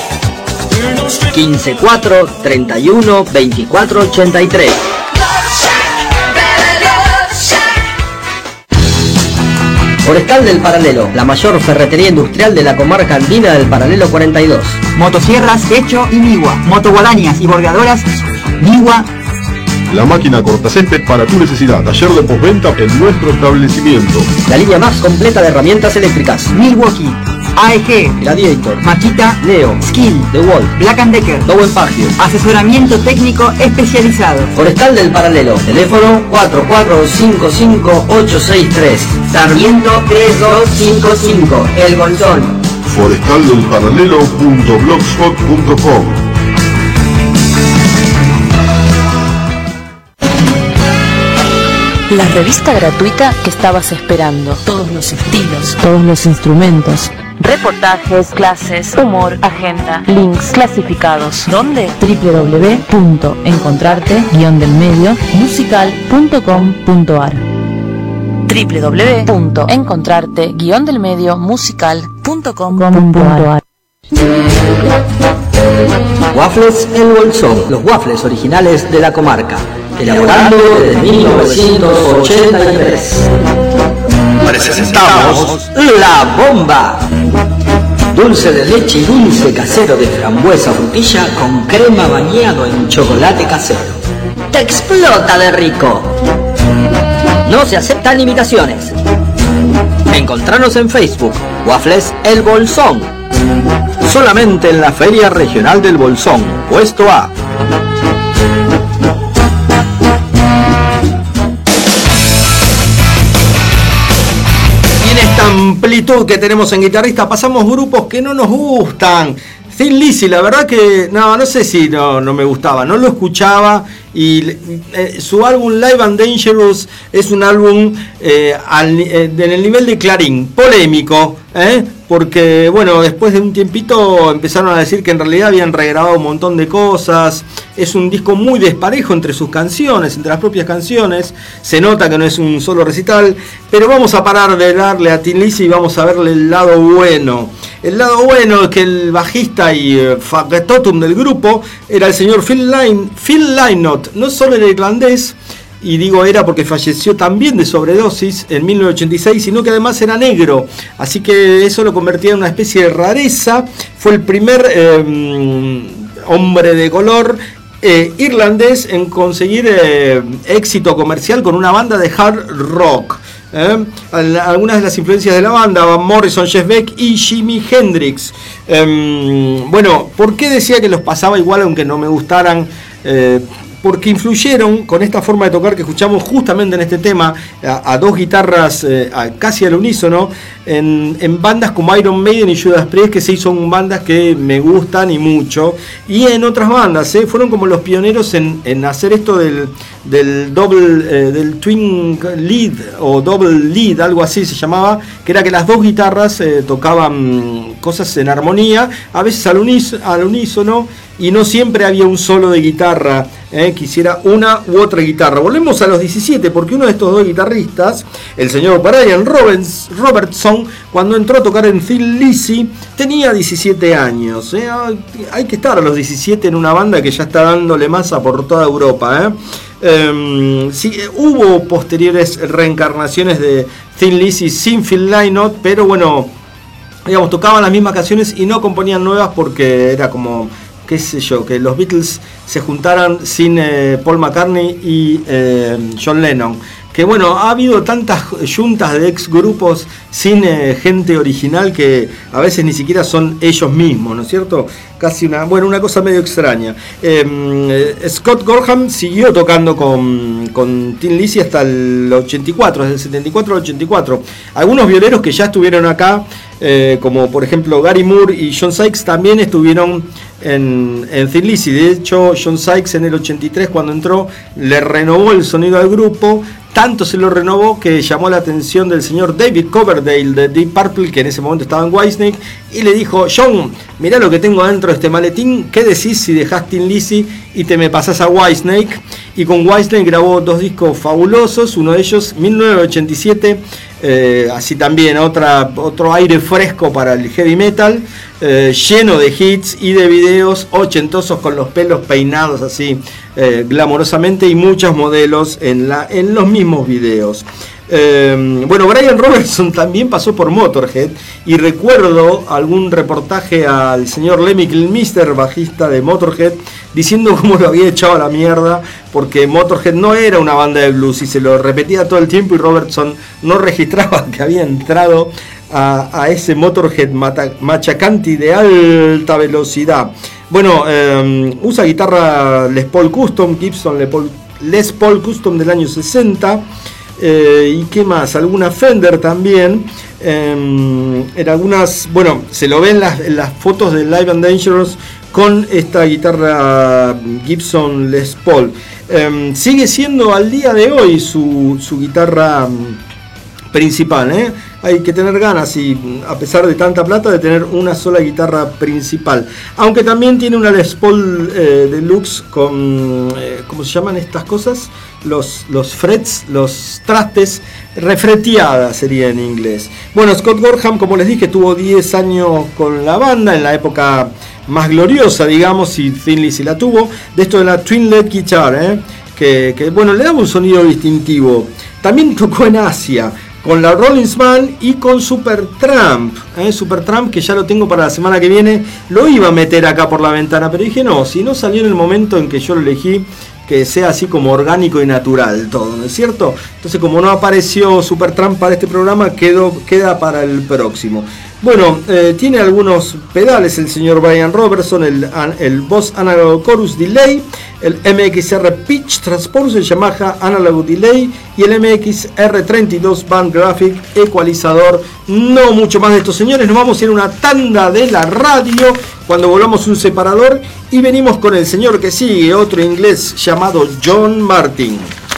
Speaker 7: 15 4 31 24 83. Forestal del Paralelo, la mayor ferretería industrial de la comarca andina del Paralelo 42.
Speaker 5: Motosierras, Hecho y Migua. Motoguadañas y bordeadoras, Migua.
Speaker 4: La máquina cortacésped para tu necesidad. Taller de postventa en nuestro establecimiento.
Speaker 7: La línea más completa de herramientas eléctricas.
Speaker 5: Milwaukee, AEG,
Speaker 7: Gladiator,
Speaker 5: Makita,
Speaker 7: Neo,
Speaker 5: Skill,
Speaker 7: DeWalt,
Speaker 5: Black & Decker.
Speaker 7: Dowen Pagio.
Speaker 5: Asesoramiento técnico especializado.
Speaker 7: Forestal del Paralelo, teléfono 4455863. Sarmiento 3255, El Bolsón.
Speaker 4: Forestaldelparalelo.blogspot.com.
Speaker 9: La revista gratuita que estabas esperando. Todos los estilos, todos los instrumentos. Reportajes, clases, humor, agenda, links clasificados. ¿Dónde? www.encontrarte-delmediomusical.com.ar www.encontrarte-delmediomusical.com.ar
Speaker 7: Waffles El Bolsón, los waffles originales de la comarca. Elaborando desde 1983.
Speaker 1: Presentamos
Speaker 7: La Bomba. Dulce de leche y dulce casero de frambuesa frutilla con crema bañado en chocolate casero. ¡Te explota de rico! No se aceptan imitaciones. Encontranos en Facebook, Waffles El Bolsón.
Speaker 1: solamente en la Feria Regional del Bolsón, puesto A. Y en esta amplitud que tenemos en Guitarrista pasamos grupos que no nos gustan. Thin Lizzy, la verdad que no sé si no me gustaba, no lo escuchaba, y su álbum Live and Dangerous es un álbum en el nivel de Clarín, polémico, porque bueno, después de un tiempito empezaron a decir que en realidad habían regrabado un montón de cosas. Es un disco muy desparejo entre sus canciones, entre las propias canciones, se nota que no es un solo recital, pero vamos a parar de darle a Thin Lizzy y vamos a verle el lado bueno. El lado bueno es que el bajista y factotum del grupo era el señor Phil Lynott, no solo era irlandés, y digo era porque falleció también de sobredosis en 1986, sino que además era negro, así que eso lo convertía en una especie de rareza. Fue el primer hombre de color irlandés en conseguir éxito comercial con una banda de hard rock. Algunas de las influencias de la banda: Van Morrison, Jeff Beck y Jimi Hendrix. Bueno, ¿por qué decía que los pasaba igual aunque no me gustaran? Porque influyeron con esta forma de tocar que escuchamos justamente en este tema, a dos guitarras casi al unísono, en bandas como Iron Maiden y Judas Priest, que sí son bandas que me gustan y mucho, y en otras bandas, fueron como los pioneros en hacer esto del del twin lead o double lead, algo así se llamaba, que era que las dos guitarras tocaban cosas en armonía, a veces al unísono, y no siempre había un solo de guitarra que hiciera una u otra guitarra. Volvemos a los 17, porque uno de estos dos guitarristas, el señor Brian Robertson, cuando entró a tocar en Thin Lizzy, tenía 17 años. Hay que estar a los 17 en una banda que ya está dándole masa por toda Europa. Sí, hubo posteriores reencarnaciones de Thin Lizzy sin Phil Lynott, pero bueno, digamos, tocaban las mismas canciones y no componían nuevas porque era como, qué sé yo, que los Beatles se juntaran sin Paul McCartney y John Lennon. Que bueno, ha habido tantas juntas de ex grupos sin gente original que a veces ni siquiera son ellos mismos, ¿no es cierto? Casi una cosa medio extraña. Scott Gorham siguió tocando con Thin Lizzy hasta el 84, desde el 74 al 84. Algunos violeros que ya estuvieron acá, como por ejemplo Gary Moore y John Sykes, también estuvieron en Thin Lizzy. De hecho, John Sykes en el 83, cuando entró, le renovó el sonido al grupo. Tanto se lo renovó que llamó la atención del señor David Coverdale de Deep Purple, que en ese momento estaba en Whitesnake, y le dijo: John, mirá lo que tengo dentro de este maletín, ¿qué decís si dejás Thin Lizzy y te me pasás a Whitesnake? Y con Whitesnake grabó 2 discos fabulosos, uno de ellos 1987, así también otro aire fresco para el heavy metal, lleno de hits y de videos ochentosos con los pelos peinados así glamorosamente, y muchos modelos en los mismos videos. Bueno, Brian Robertson también pasó por Motorhead, y recuerdo algún reportaje al señor Lemmy Kilmister, bajista de Motorhead, diciendo cómo lo había echado a la mierda porque Motorhead no era una banda de blues, y se lo repetía todo el tiempo, y Robertson no registraba que había entrado a ese Motorhead machacanti de alta velocidad. Bueno, usa guitarra Les Paul Custom, Gibson Les Paul Custom del año 60. ¿Y qué más? Alguna Fender también. En algunas, bueno, se lo ven en las fotos de Live and Dangerous con esta guitarra Gibson Les Paul. Sigue siendo al día de hoy su guitarra principal, Hay que tener ganas, y a pesar de tanta plata, de tener una sola guitarra principal. Aunque también tiene una Les Paul Deluxe con, ¿cómo se llaman estas cosas? Los frets, los trastes, refreteada sería en inglés. Bueno, Scott Gorham, como les dije, tuvo 10 años con la banda, en la época más gloriosa, digamos, y Thin Lizzy la tuvo, de esto de la Twin Lead Guitar, que bueno, le daba un sonido distintivo. También tocó en Asia con la Rollins Band y con Supertramp, Supertramp, que ya lo tengo para la semana que viene. Lo iba a meter acá por la ventana, pero dije no, si no salió en el momento en que yo lo elegí, que sea así como orgánico y natural todo, ¿no es cierto? Entonces, como no apareció Supertramp para este programa, queda para el próximo. Bueno, tiene algunos pedales el señor Brian Robertson, el Boss Analog Chorus Delay, el MXR Pitch Transpose, el Yamaha Analog Delay y el MXR32 Band Graphic Ecualizador. No mucho más de estos señores, nos vamos a ir a una tanda de la radio. Cuando volvamos, un separador, y venimos con el señor que sigue, otro inglés llamado John Martyn.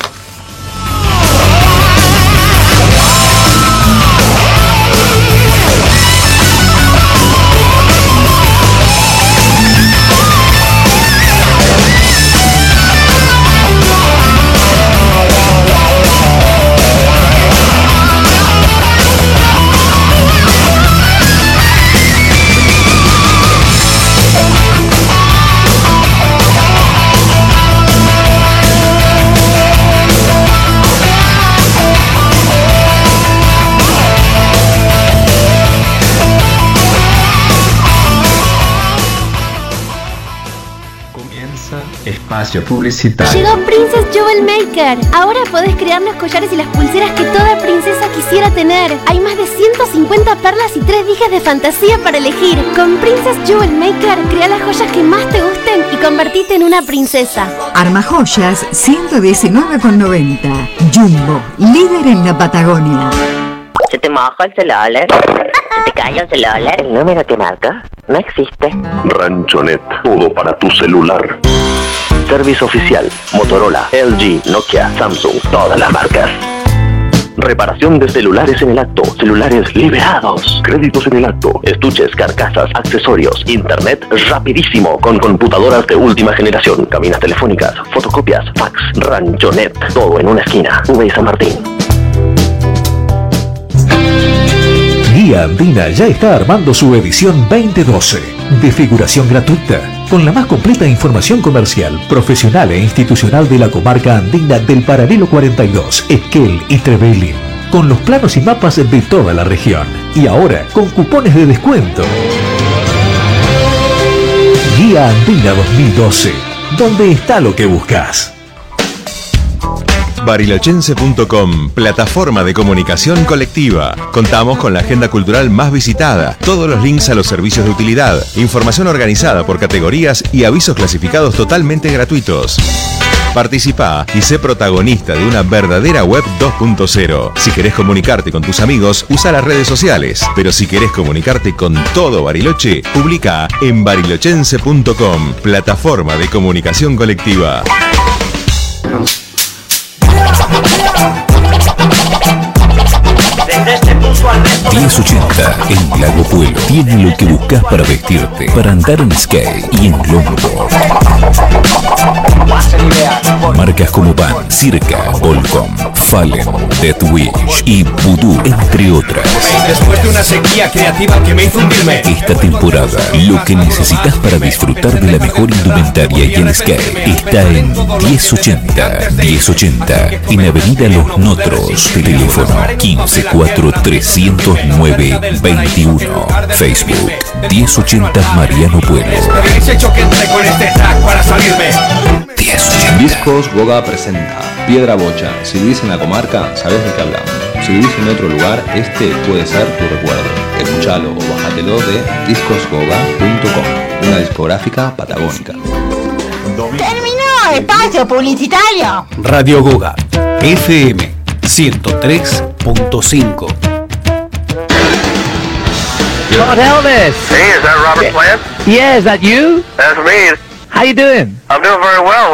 Speaker 10: Espacio publicitario.
Speaker 11: Llegó Princess Jewel Maker. Ahora podés crear los collares y las pulseras que toda princesa quisiera tener. Hay más de 150 perlas y 3 dijes de fantasía para elegir. Con Princess Jewel Maker, crea las joyas que más te gusten y convertite en una princesa.
Speaker 12: Armajoyas 119,90. Jumbo, líder en la Patagonia.
Speaker 13: ¿Se te moja el celular? ¿Se te cae el celular? ¿El número que marca? No existe.
Speaker 4: Ranchonet, todo para tu celular.
Speaker 13: Servicio oficial, Motorola, LG, Nokia, Samsung, todas las marcas.
Speaker 14: Reparación de celulares en el acto. Celulares liberados. Créditos en el acto. Estuches, carcasas, accesorios. Internet rapidísimo. Con computadoras de última generación. Cabinas telefónicas, fotocopias, fax, ranchonet. Todo en una esquina. V y San Martín.
Speaker 15: Guía Andina ya está armando su edición 2012 de figuración gratuita, con la más completa información comercial, profesional e institucional de la comarca andina del paralelo 42, Esquel y Trevelin, con los planos y mapas de toda la región, y ahora con cupones de descuento. Guía Andina 2012, donde está lo que buscas.
Speaker 16: Barilochense.com, plataforma de comunicación colectiva. Contamos con la agenda cultural más visitada, todos los links a los servicios de utilidad, información organizada por categorías y avisos clasificados totalmente gratuitos. Participa y sé protagonista de una verdadera web 2.0. Si querés comunicarte con tus amigos, usa las redes sociales. Pero si querés comunicarte con todo Bariloche, publica en barilochense.com, plataforma de comunicación colectiva.
Speaker 17: 1080 en Lago Puelo tiene lo que buscas para vestirte, para andar en skate y en longboard. Marcas como Van, Circa, Volcom, Fallen, Death Wish y Voodoo, entre otras.
Speaker 18: Después de una sequía creativa que me hizo hundirme.
Speaker 17: Esta temporada, lo que necesitas para disfrutar de la mejor indumentaria y el skate está en 1080. 1080 en Avenida Los Notros. Teléfono 154-309-21. Facebook 1080 Mariano Puelo.
Speaker 19: Discos Goga presenta Piedra Bocha. Si vivís en la comarca, sabés de qué hablamos. Si vivís en otro lugar, este puede ser tu recuerdo. Escuchalo o bájatelo de discosgoga.com, una discográfica patagónica.
Speaker 20: ¡Terminó espacio publicitario!
Speaker 21: Radio Goga, FM 103.5.
Speaker 22: Lord Elvis.
Speaker 23: Hey, is that Robert Plant?
Speaker 22: Yeah, is that you?
Speaker 23: That's me.
Speaker 22: How you doing?
Speaker 23: I'm doing very well.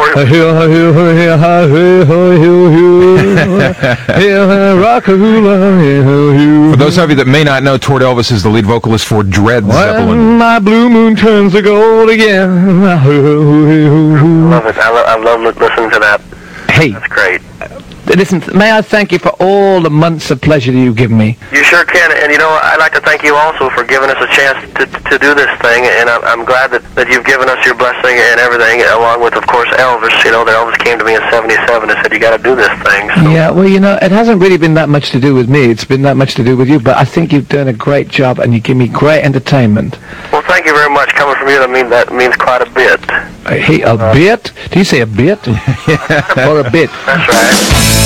Speaker 24: For those of you that may not know, Tord Elvis is the lead vocalist for Dread Zeppelin.
Speaker 22: When my blue moon turns to gold again.
Speaker 23: I love it. I love listening to that.
Speaker 22: Hey.
Speaker 23: That's great.
Speaker 22: Listen, may I thank you for all the months of pleasure that you've given me.
Speaker 23: You sure can, and you know, I'd like to thank you also for giving us a chance to do this thing, and I'm glad that you've given us your blessing and everything, along with, of course, Elvis. You know, that Elvis came to me in '77 and said, you got to do this thing. So.
Speaker 22: Yeah, well, you know, it hasn't really been that much to do with me. It's been that much to do with you, but I think you've done a great job, and you give me great entertainment.
Speaker 23: Well, thank you very much. Coming from you, that means quite a bit.
Speaker 22: Hey, a bit? Do you say a bit? Or a bit?
Speaker 23: That's right.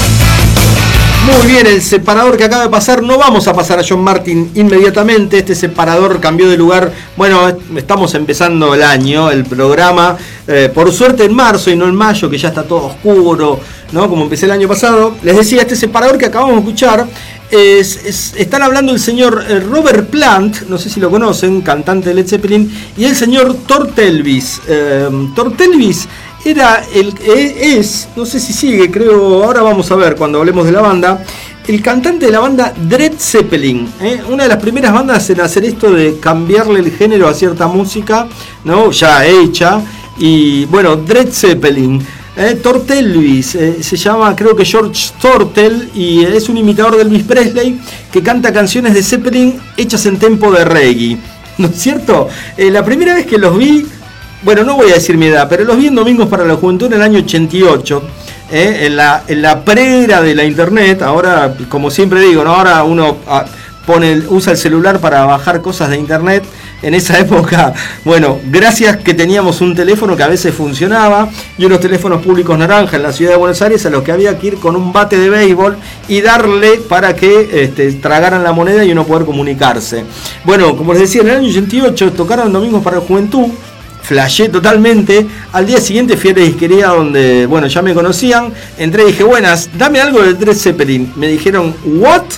Speaker 1: Muy bien, el separador que acaba de pasar, no vamos a pasar a John Martin inmediatamente, este separador cambió de lugar, bueno, estamos empezando el año, el programa, por suerte en marzo y no en mayo, que ya está todo oscuro, ¿no? Como empecé el año pasado. Les decía, este separador que acabamos de escuchar, están hablando el señor Robert Plant, no sé si lo conocen, cantante de Led Zeppelin, y el señor Tord Elvis. Tord Elvis era no sé si sigue, creo, ahora vamos a ver cuando hablemos de la banda, el cantante de la banda Dread Zeppelin, una de las primeras bandas en hacer esto de cambiarle el género a cierta música, ¿no? Ya hecha, y bueno, Dread Zeppelin. Tord Elvis, se llama creo que George Thorntel, y es un imitador de Elvis Presley que canta canciones de Zeppelin hechas en tempo de reggae, ¿no es cierto? La primera vez que los vi, bueno, no voy a decir mi edad, pero los vi en Domingos para la Juventud en el año 88, en la pre-era de la internet. Ahora, como siempre digo, ¿no? Ahora uno usa el celular para bajar cosas de internet. En esa época, bueno, gracias que teníamos un teléfono que a veces funcionaba y unos teléfonos públicos naranja en la ciudad de Buenos Aires a los que había que ir con un bate de béisbol y darle para que tragaran la moneda y uno poder comunicarse. Bueno, como les decía, en el año 88 tocaron Domingos para la Juventud. Flashé totalmente. Al día siguiente fui a la disquería donde, bueno, ya me conocían. Entré y dije, buenas, dame algo de Dread Zeppelin. Me dijeron, ¿what?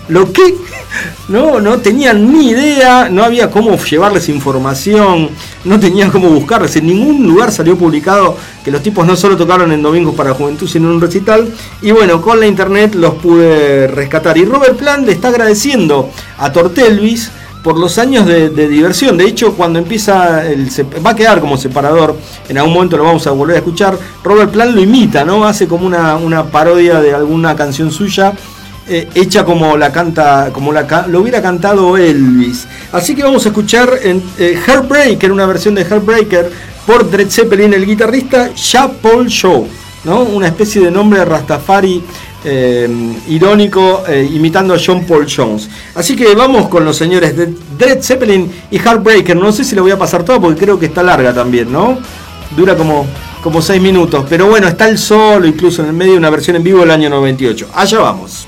Speaker 1: Lo que no tenían ni idea, no había cómo llevarles información, no tenían cómo buscarles. En ningún lugar salió publicado que los tipos no solo tocaron en Domingos para Juventud, sino en un recital. Y bueno, con la internet los pude rescatar. Y Robert Plant le está agradeciendo a Tortelvis por los años de diversión. De hecho, cuando empieza, va a quedar como separador, en algún momento lo vamos a volver a escuchar. Robert Plant lo imita, ¿no? Hace como una parodia de alguna canción suya, hecha como la canta, lo hubiera cantado Elvis. Así que vamos a escuchar Heartbreaker, una versión de Heartbreaker por Led Zeppelin, el guitarrista Jean Paul Shaw, ¿no? Una especie de nombre de Rastafari irónico, imitando a John Paul Jones. Así que vamos con los señores de Led Zeppelin y Heartbreaker. No sé si lo voy a pasar todo porque creo que está larga también, ¿no? Dura como 6 minutos, pero bueno, está el solo incluso en el medio, una versión en vivo del año 98. Allá vamos.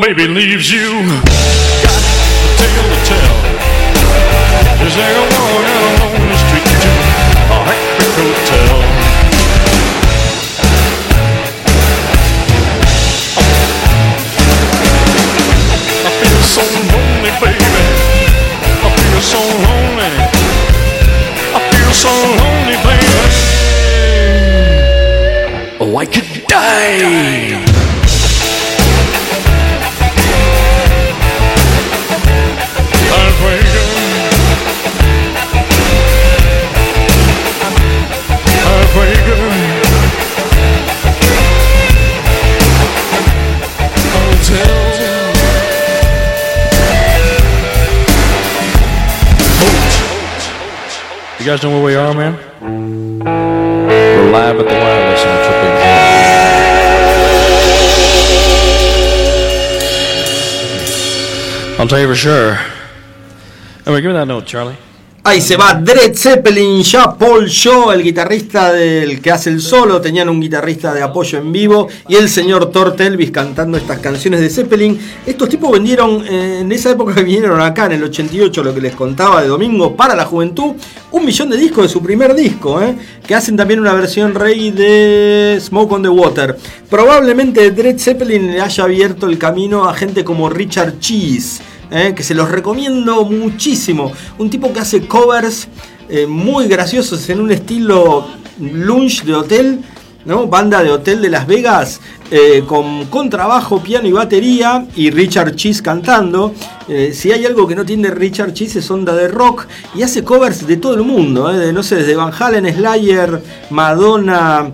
Speaker 2: baby leaves you, got a tale to tell. Just like a woman out on the street to a Hackney hotel. I feel so lonely, baby. I feel so lonely. I feel so lonely, baby. Oh, I could die. You guys know where we are, man? We're live at the Wireless on Triple I'll tell you for sure. Anyway, give me that note, Charlie.
Speaker 1: Ahí se va Led Zeppelin, ya Paul Shaw, el guitarrista del que hace el solo, tenían un guitarrista de apoyo en vivo, y el señor Thor Elvis cantando estas canciones de Zeppelin. Estos tipos vendieron, en esa época que vinieron acá, en el 88, lo que les contaba de Domingo para la Juventud, 1 millón de discos de su primer disco, que hacen también una versión reggae de Smoke on the Water. Probablemente Led Zeppelin le haya abierto el camino a gente como Richard Cheese, que se los recomiendo muchísimo. Un tipo que hace covers muy graciosos en un estilo lounge de hotel, ¿no? Banda de hotel de Las Vegas, con contrabajo, piano y batería, y Richard Cheese cantando. Si hay algo que no tiene Richard Cheese es onda de rock, y hace covers de todo el mundo, no sé, desde Van Halen, Slayer, Madonna,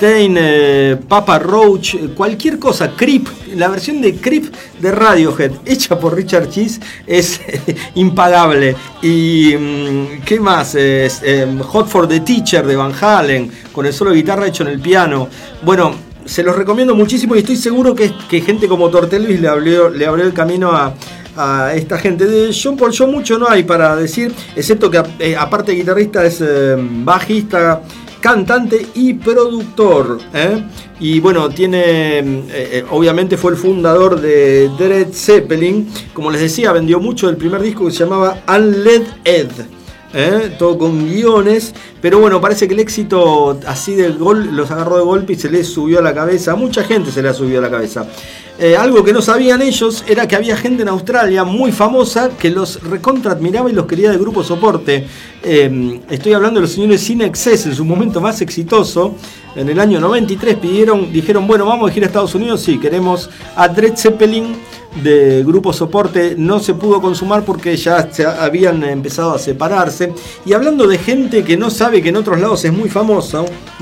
Speaker 1: Stein, Papa Roach, cualquier cosa. Creep, la versión de Creep de Radiohead hecha por Richard Cheese es impagable. Y ¿qué más? Hot for the Teacher de Van Halen, con el solo de guitarra hecho en el piano. Bueno, se los recomiendo muchísimo, y estoy seguro que gente como Thor Elvis le abrió el camino a esta gente. De John Paul Jones mucho no hay para decir, excepto que aparte de guitarrista es bajista, cantante y productor, y bueno, tiene obviamente fue el fundador de Led Zeppelin. Como les decía, vendió mucho el primer disco que se llamaba Unled Ed, todo con guiones, pero bueno, parece que el éxito así de gol los agarró de golpe y se les subió a la cabeza. A mucha gente se le ha subido a la cabeza. Algo que no sabían ellos era que había gente en Australia muy famosa que los recontra admiraba y los quería de grupo soporte. Estoy hablando de los señores Sin Excess, en su momento más exitoso. En el año 93 dijeron, bueno, vamos a ir a Estados Unidos, sí, queremos a Led Zeppelin de grupo soporte. No se pudo consumar porque ya habían empezado a separarse. Y hablando de gente que no sabe que en otros lados es muy famosa,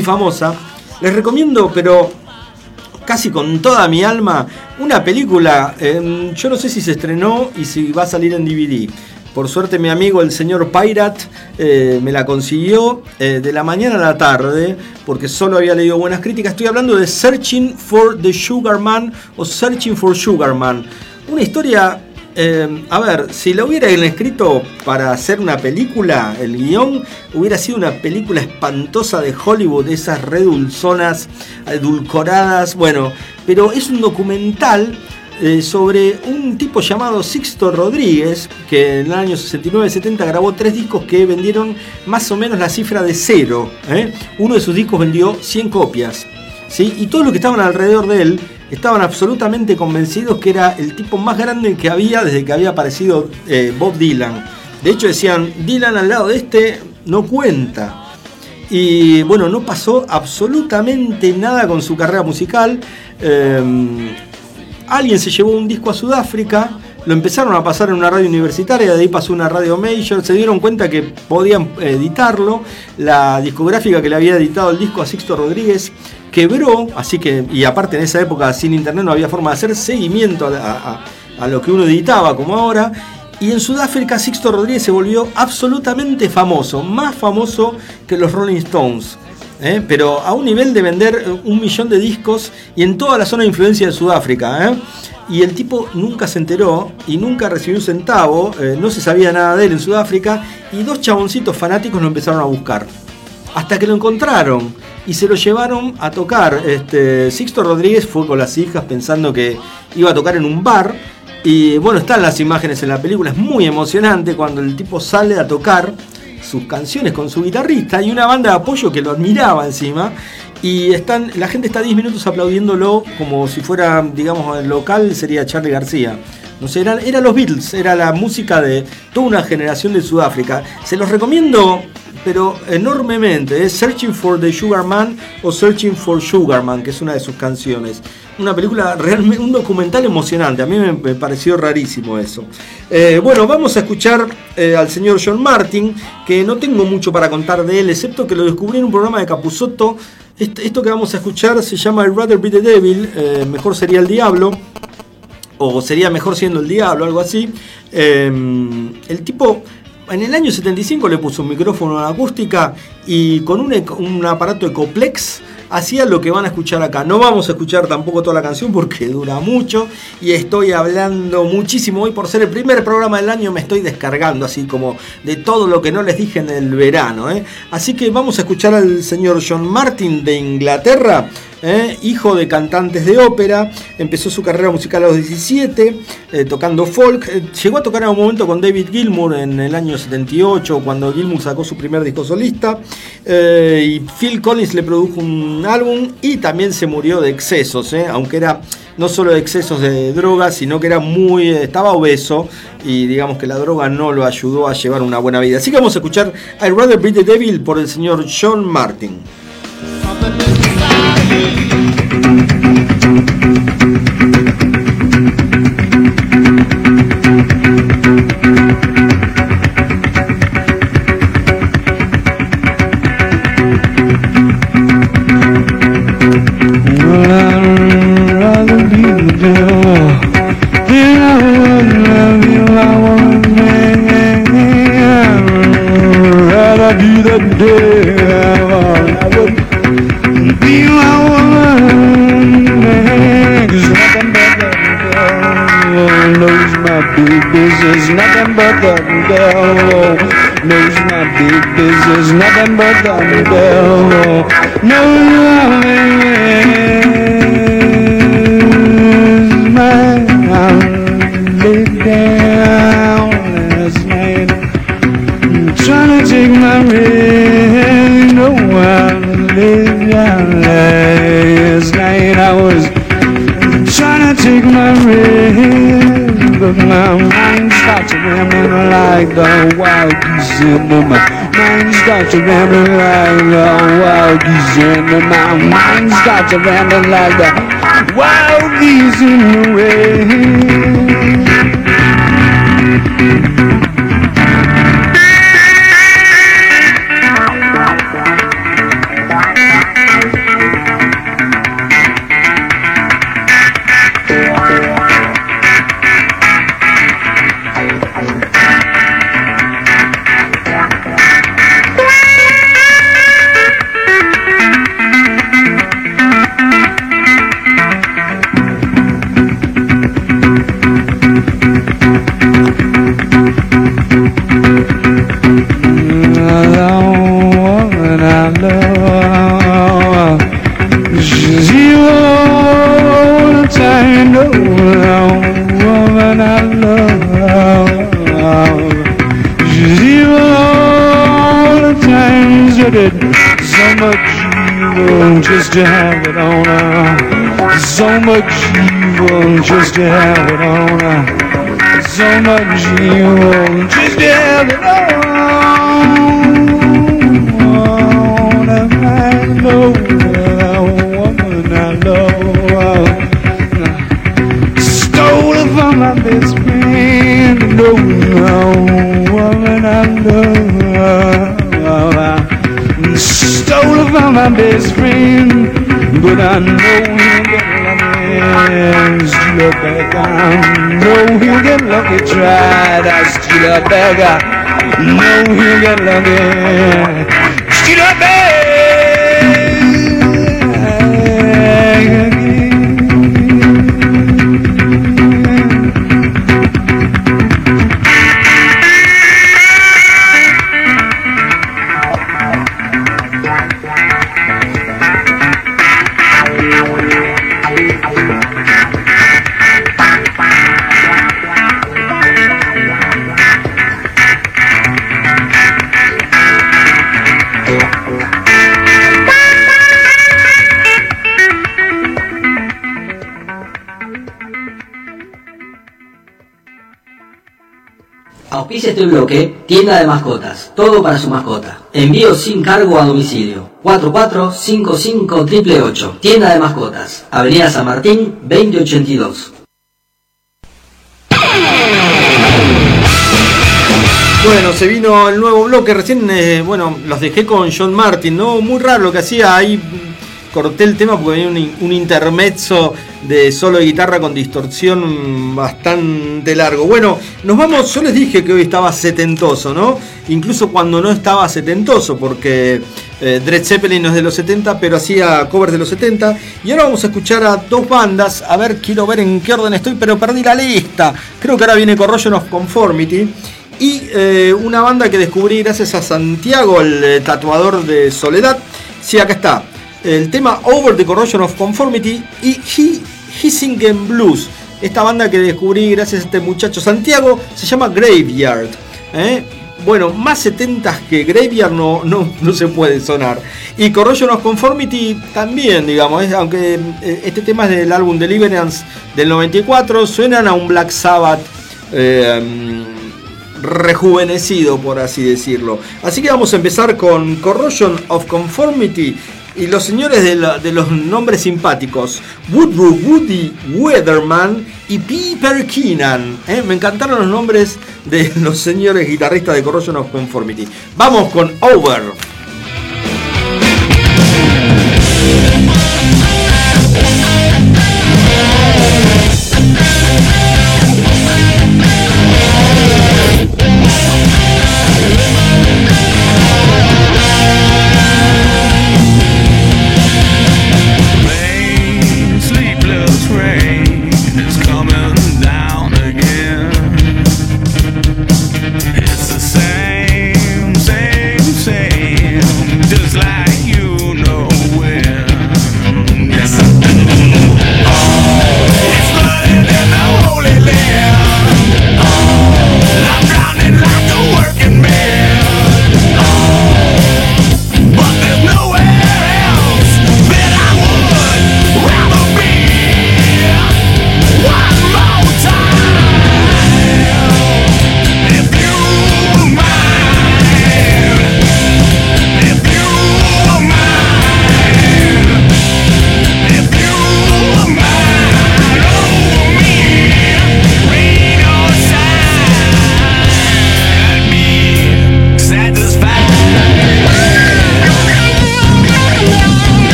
Speaker 1: les recomiendo, pero casi con toda mi alma, una película. Yo no sé si se estrenó y si va a salir en DVD. Por suerte mi amigo el señor Pirate me la consiguió de la mañana a la tarde, porque solo había leído buenas críticas. Estoy hablando de Searching for the Sugar Man o Searching for Sugar Man. Una historia, a ver, si lo hubieran escrito para hacer una película, el guión hubiera sido una película espantosa de Hollywood, esas redulzonas, edulcoradas, bueno, pero es un documental sobre un tipo llamado Sixto Rodríguez, que en el año 69-70 grabó 3 discos que vendieron más o menos la cifra de 0. Uno de sus discos vendió 100 copias, ¿sí? Y todos los que estaban alrededor de él estaban absolutamente convencidos que era el tipo más grande que había desde que había aparecido Bob Dylan. De hecho decían, Dylan al lado de este no cuenta. Y bueno, no pasó absolutamente nada con su carrera musical. Alguien se llevó un disco a Sudáfrica, lo empezaron a pasar en una radio universitaria, de ahí pasó una radio major, se dieron cuenta que podían editarlo. La discográfica que le había editado el disco a Sixto Rodríguez quebró, así que, y aparte en esa época sin internet no había forma de hacer seguimiento a lo que uno editaba como ahora. Y en Sudáfrica Sixto Rodríguez se volvió absolutamente famoso, más famoso que los Rolling Stones. Pero a un nivel de vender 1 millón de discos y en toda la zona de influencia de Sudáfrica. Y el tipo nunca se enteró y nunca recibió un centavo, no se sabía nada de él en Sudáfrica, y 2 chaboncitos fanáticos lo empezaron a buscar. Hasta que lo encontraron. y se lo llevaron a tocar. Sixto Rodríguez fue con las hijas pensando que iba a tocar en un bar. Y bueno, están las imágenes en la película, es muy emocionante cuando el tipo sale a tocar sus canciones con su guitarrista y una banda de apoyo que lo admiraba encima. Y la gente está 10 minutos aplaudiéndolo como si fuera, digamos, el local sería Charly García. No sé, eran los Beatles, era la música de toda una generación de Sudáfrica. Se los recomiendo, pero enormemente. Es Searching for the Sugar Man o Searching for Sugar Man, que es una de sus canciones. Una película realmente, un documental emocionante. A mí me pareció rarísimo eso. Bueno, vamos a escuchar al señor John Martyn, que no tengo mucho para contar de él, excepto que lo descubrí en un programa de Capusotto. Esto que vamos a escuchar se llama I'd Rather Be the Devil, mejor sería el diablo, o sería mejor siendo el diablo, algo así. El tipo en el año 75 le puso un micrófono a la acústica y con un aparato Ecoplex hacía lo que van a escuchar acá. No vamos a escuchar tampoco toda la canción porque dura mucho y estoy hablando muchísimo. Hoy, por ser el primer programa del año, me estoy descargando así como de todo lo que no les dije en el verano, Así que vamos a escuchar al señor John Martyn de Inglaterra, hijo de cantantes de ópera. Empezó su carrera musical a los 17 tocando folk. Llegó a tocar en un momento con David Gilmour en el año 78 cuando Gilmour sacó su primer disco solista, y Phil Collins le produjo un álbum y también se murió de excesos, aunque era no solo de excesos de drogas, sino que estaba obeso y digamos que la droga no lo ayudó a llevar una buena vida. Así que vamos a escuchar I'd Rather Be the Devil por el señor John Martyn.
Speaker 2: Business, nothing but the devil knows my big business, nothing but the devil knows my laid down last night, trying to take my rest. No, I laid down last night. I was trying to take my rest, but my mind starts to rambling like the wild geese in the mind starts to rambling like the wild geese in the my mind starts to rambling like the wild geese in the rain. Just to have it on her, so much evil just to have it on her, so much evil just to have it on. I know the woman I love stole it from my best friend. No, the woman I love stole it from my best friend, but I know he'll get lucky, steal her back. I know he'll get lucky, try to steal her back. I know he'll get lucky, steal her back.
Speaker 3: Auspicia este bloque, tienda de mascotas, todo para su mascota. Envío sin cargo a domicilio. 445588. Tienda de mascotas, Avenida San Martín, 2082.
Speaker 1: Bueno, se vino el nuevo bloque, recién, los dejé con John Martin, ¿no? Muy raro lo que hacía ahí, corté el tema porque venía un intermezzo de solo de guitarra con distorsión bastante largo. Bueno, nos vamos, yo les dije que hoy estaba setentoso, ¿no? Incluso cuando no estaba setentoso, porque Led Zeppelin no es de los 70, pero hacía covers de los 70. Y ahora vamos a escuchar a dos bandas, a ver, quiero ver en qué orden estoy, pero perdí la lista. Creo que ahora viene Corrosion of Conformity. Y una banda que descubrí gracias a Santiago, el tatuador de Soledad. Sí, acá está. El tema Over the Corrosion of Conformity y Hissingen Blues. Esta banda que descubrí gracias a este muchacho Santiago se llama Graveyard. Bueno, más 70s que Graveyard no se puede sonar. Y Corrosion of Conformity también, digamos, aunque este tema es del álbum Deliverance del 94, suenan a un Black Sabbath rejuvenecido, por así decirlo. Así que vamos a empezar con Corrosion of Conformity y los señores de los nombres simpáticos, Woodrow Woody Weatherman y Piper Keenan. Me encantaron los nombres de los señores guitarristas de Corrosion of Conformity. Vamos con Over.
Speaker 2: It's the same, same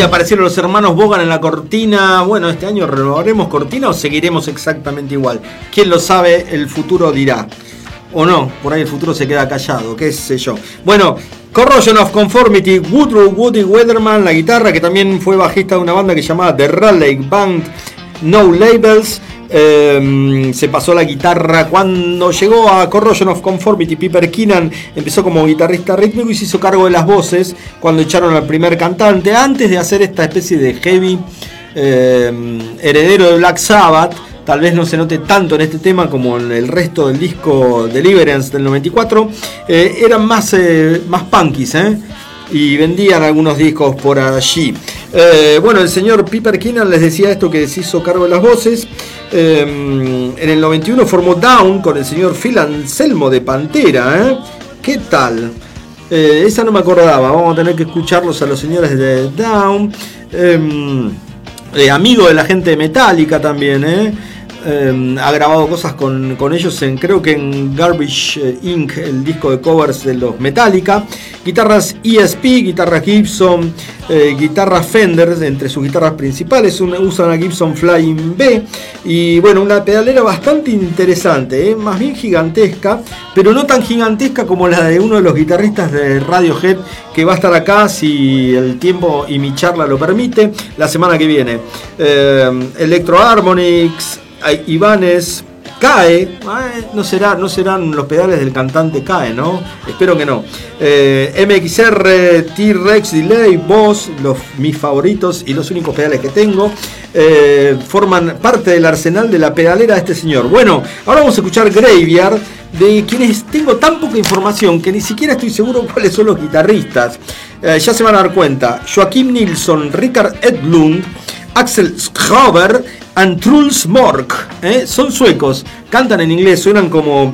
Speaker 1: aparecieron los hermanos Bogan en la cortina. Bueno, este año renovaremos cortina o seguiremos exactamente igual. Quién lo sabe, el futuro dirá. O no, por ahí el futuro se queda callado, qué sé yo. Bueno, Corrosion of Conformity, Woody Weatherman, la guitarra, que también fue bajista de una banda que se llamaba The Raleigh Band, No Labels. Se pasó la guitarra cuando llegó a Corrosion of Conformity. Piper Keenan empezó como guitarrista rítmico y se hizo cargo de las voces cuando echaron al primer cantante, antes de hacer esta especie de heavy heredero de Black Sabbath. Tal vez no se note tanto en este tema como en el resto del disco Deliverance del 94. Eran más punkies, y vendían algunos discos por allí. Bueno, el señor Piper Keenan, les decía esto, que se hizo cargo de las voces. En el 91 formó Down con el señor Phil Anselmo de Pantera. ¿Qué tal? Esa no me acordaba. Vamos a tener que escucharlos a los señores de Down. Amigo de la gente de Metallica también, ha grabado cosas con ellos, creo que en Garbage Inc., el disco de covers de los Metallica. Guitarras ESP, guitarras Gibson, guitarras Fender, entre sus guitarras principales usan una Gibson Flying B. Y bueno, una pedalera bastante interesante, más bien gigantesca, pero no tan gigantesca como la de uno de los guitarristas de Radiohead, que va a estar acá, si el tiempo y mi charla lo permite, la semana que viene. Electro Harmonix, Ibanez, Cae, no serán los pedales del cantante Cae, ¿no? Espero que no. MXR, T-Rex Delay, Boss, mis favoritos y los únicos pedales que tengo, forman parte del arsenal de la pedalera de este señor. Bueno, ahora vamos a escuchar Graveyard, de quienes tengo tan poca información que ni siquiera estoy seguro cuáles son los guitarristas. Ya se van a dar cuenta. Joakim Nilsson, Richard Edlund, Axel Schrober and Truls Mork, son suecos, cantan en inglés, suenan como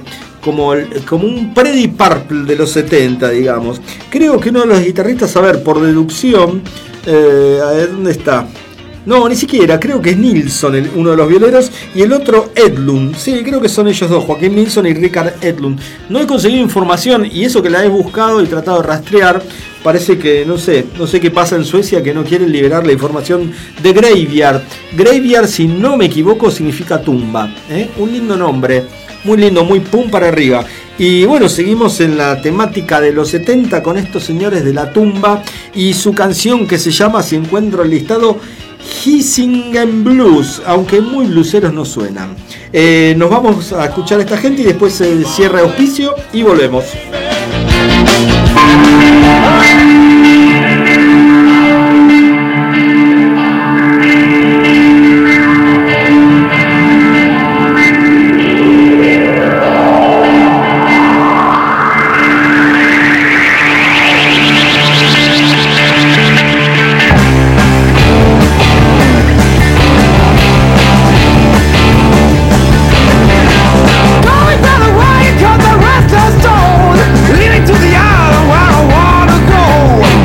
Speaker 1: un Pretty Purple de los 70, digamos. Creo que uno de los guitarristas, a ver, por deducción, a ver, ¿dónde está? No, ni siquiera, creo que es Nilsson, uno de los violeros, y el otro Edlund. Sí, creo que son ellos dos, Joakim Nilsson y Richard Edlund. No he conseguido información, y eso que la he buscado y tratado de rastrear, parece que, no sé qué pasa en Suecia, que no quieren liberar la información de Graveyard. Graveyard, si no me equivoco, significa tumba, un lindo nombre, muy lindo, muy pum para arriba. Y bueno, seguimos en la temática de los 70 con estos señores de la tumba y su canción que se llama, si encuentro el listado, Hissing and Blues, aunque muy blueseros no suenan. Nos vamos a escuchar a esta gente y después se cierra el auspicio y volvemos.
Speaker 2: Leading to the island where I wanna go.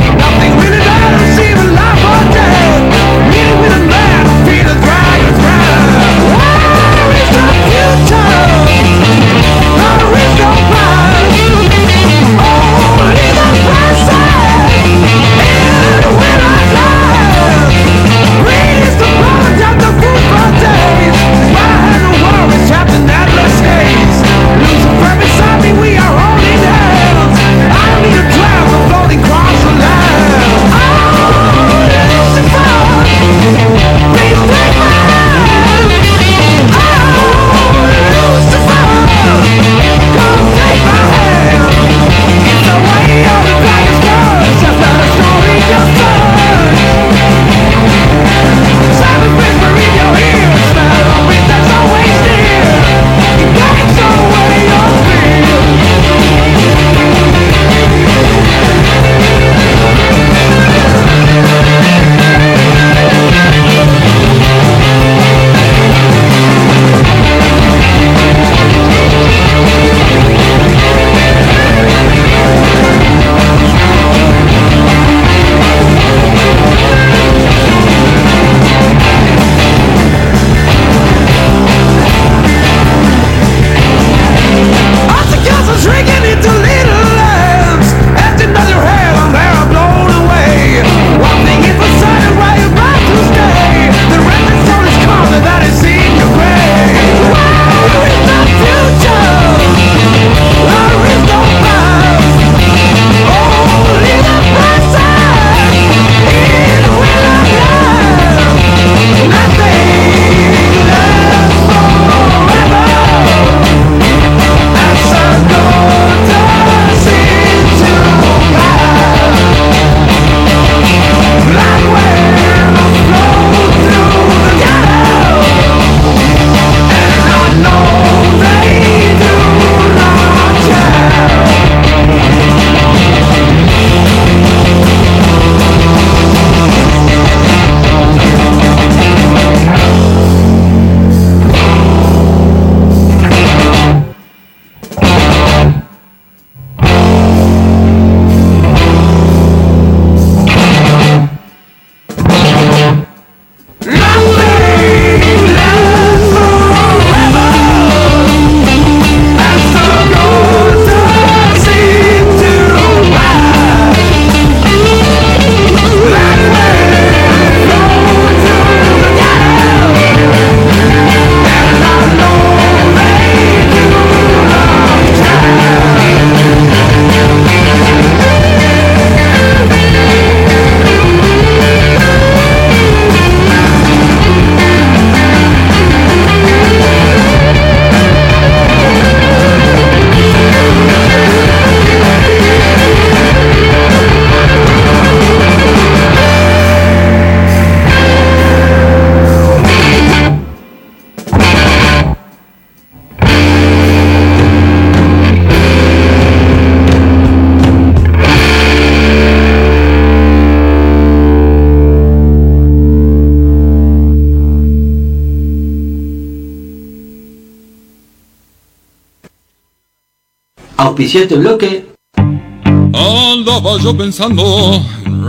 Speaker 3: Auspició este bloque.
Speaker 5: Andaba yo pensando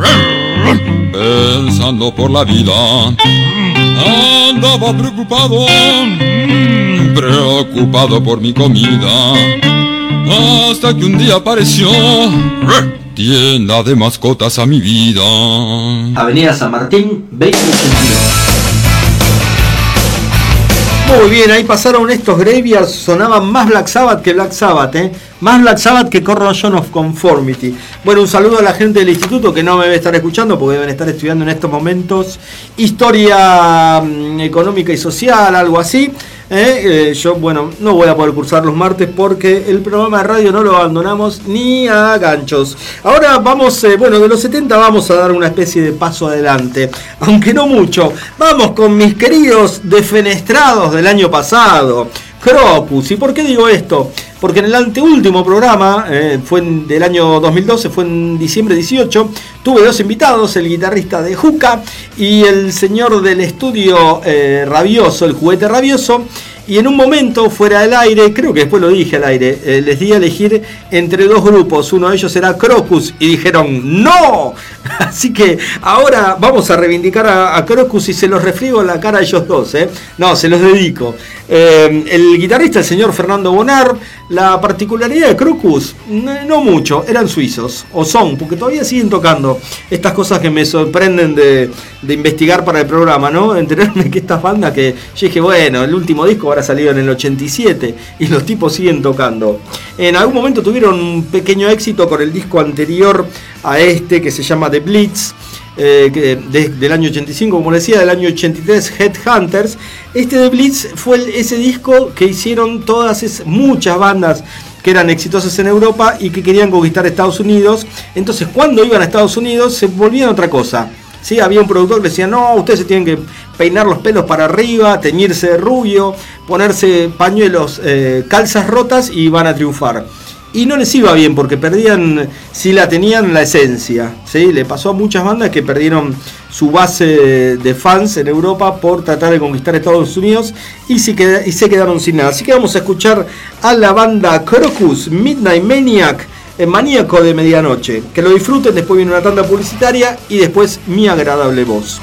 Speaker 5: por la vida. Andaba preocupado por mi comida. Hasta que un día apareció tienda de mascotas a mi vida.
Speaker 3: Avenida San Martín, 2082.
Speaker 1: Muy bien, ahí pasaron estos Graveyards, sonaban más Black Sabbath que Black Sabbath, más Black Sabbath que Corrosion of Conformity. Bueno, un saludo a la gente del instituto que no me debe estar escuchando porque deben estar estudiando en estos momentos historia económica y social, algo así. Yo, bueno, no voy a poder cursar los martes porque el programa de radio no lo abandonamos ni a ganchos. Ahora vamos, de los 70 vamos a dar una especie de paso adelante, aunque no mucho. Vamos con mis queridos defenestrados del año pasado, Crocus. ¿Y por qué digo esto? Porque en el anteúltimo programa, del año 2012, fue en diciembre 18, tuve dos invitados, el guitarrista de Juca y el señor del estudio Rabioso, el juguete Rabioso. Y en un momento, fuera del aire, creo que después lo dije al aire, les di a elegir entre dos grupos. Uno de ellos era Crocus y dijeron ¡no! Así que ahora vamos a reivindicar a Crocus y se los refriego en la cara a ellos dos. No, se los dedico. El guitarrista, el señor Fernando Bonar. La particularidad de Crocus, no mucho, eran suizos, o son, porque todavía siguen tocando estas cosas que me sorprenden de investigar para el programa, ¿no? Enterarme que estas bandas que yo dije, bueno, el último disco habrá salido en el 87 y los tipos siguen tocando. En algún momento tuvieron un pequeño éxito con el disco anterior a este que se llama The Blitz. Del año 85, como decía, del año 83, Headhunters. Este de Blitz fue ese disco que hicieron muchas bandas que eran exitosas en Europa y que querían conquistar Estados Unidos. Entonces, cuando iban a Estados Unidos, se volvían otra cosa. ¿Sí? Había un productor que decía, no, ustedes se tienen que peinar los pelos para arriba, teñirse de rubio, ponerse pañuelos, calzas rotas y van a triunfar. Y no les iba bien porque perdían, si la tenían, la esencia. ¿Sí? Le pasó a muchas bandas que perdieron su base de fans en Europa por tratar de conquistar Estados Unidos y se quedaron sin nada. Así que vamos a escuchar a la banda Crocus, Midnight Maniac, Maníaco de Medianoche. Que lo disfruten, después viene una tanda publicitaria y después mi agradable voz.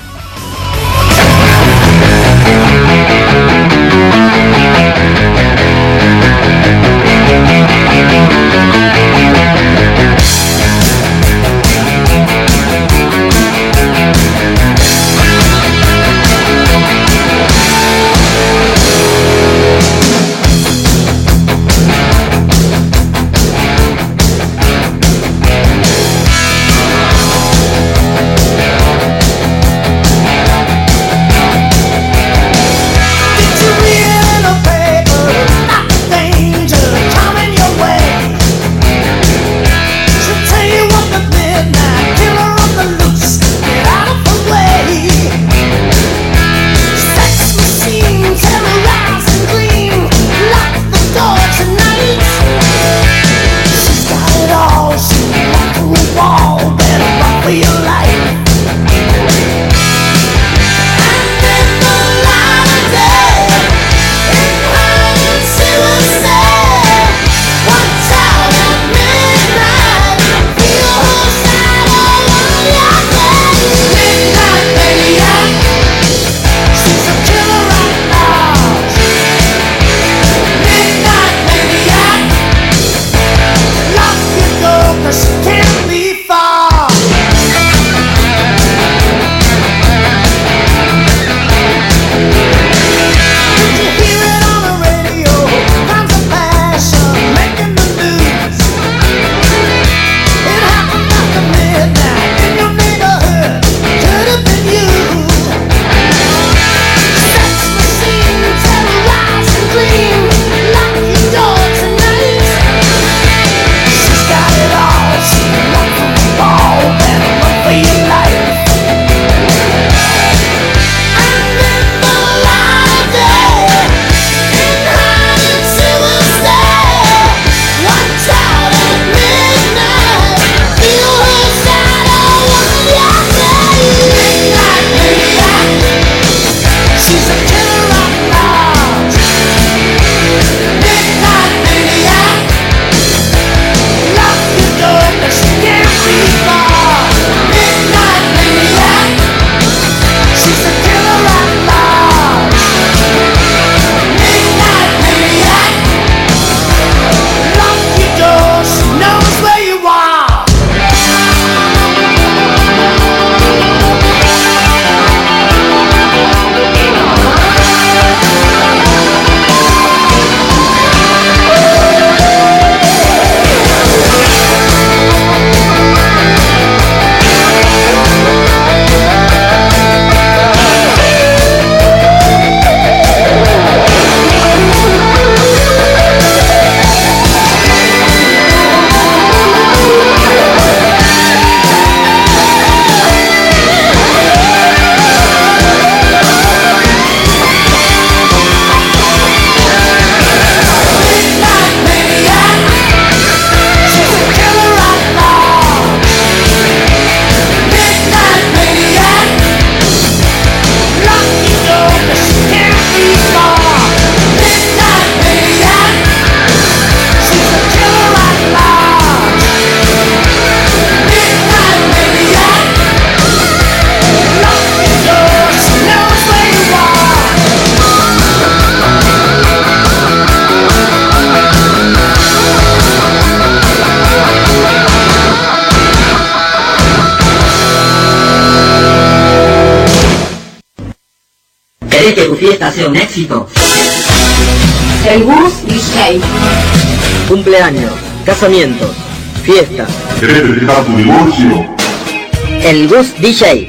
Speaker 3: tu fiesta sea un éxito.
Speaker 20: El Gus DJ.
Speaker 3: Cumpleaños, casamientos, fiestas.
Speaker 4: ¿Querés festejar tu divorcio?
Speaker 3: El Gus DJ.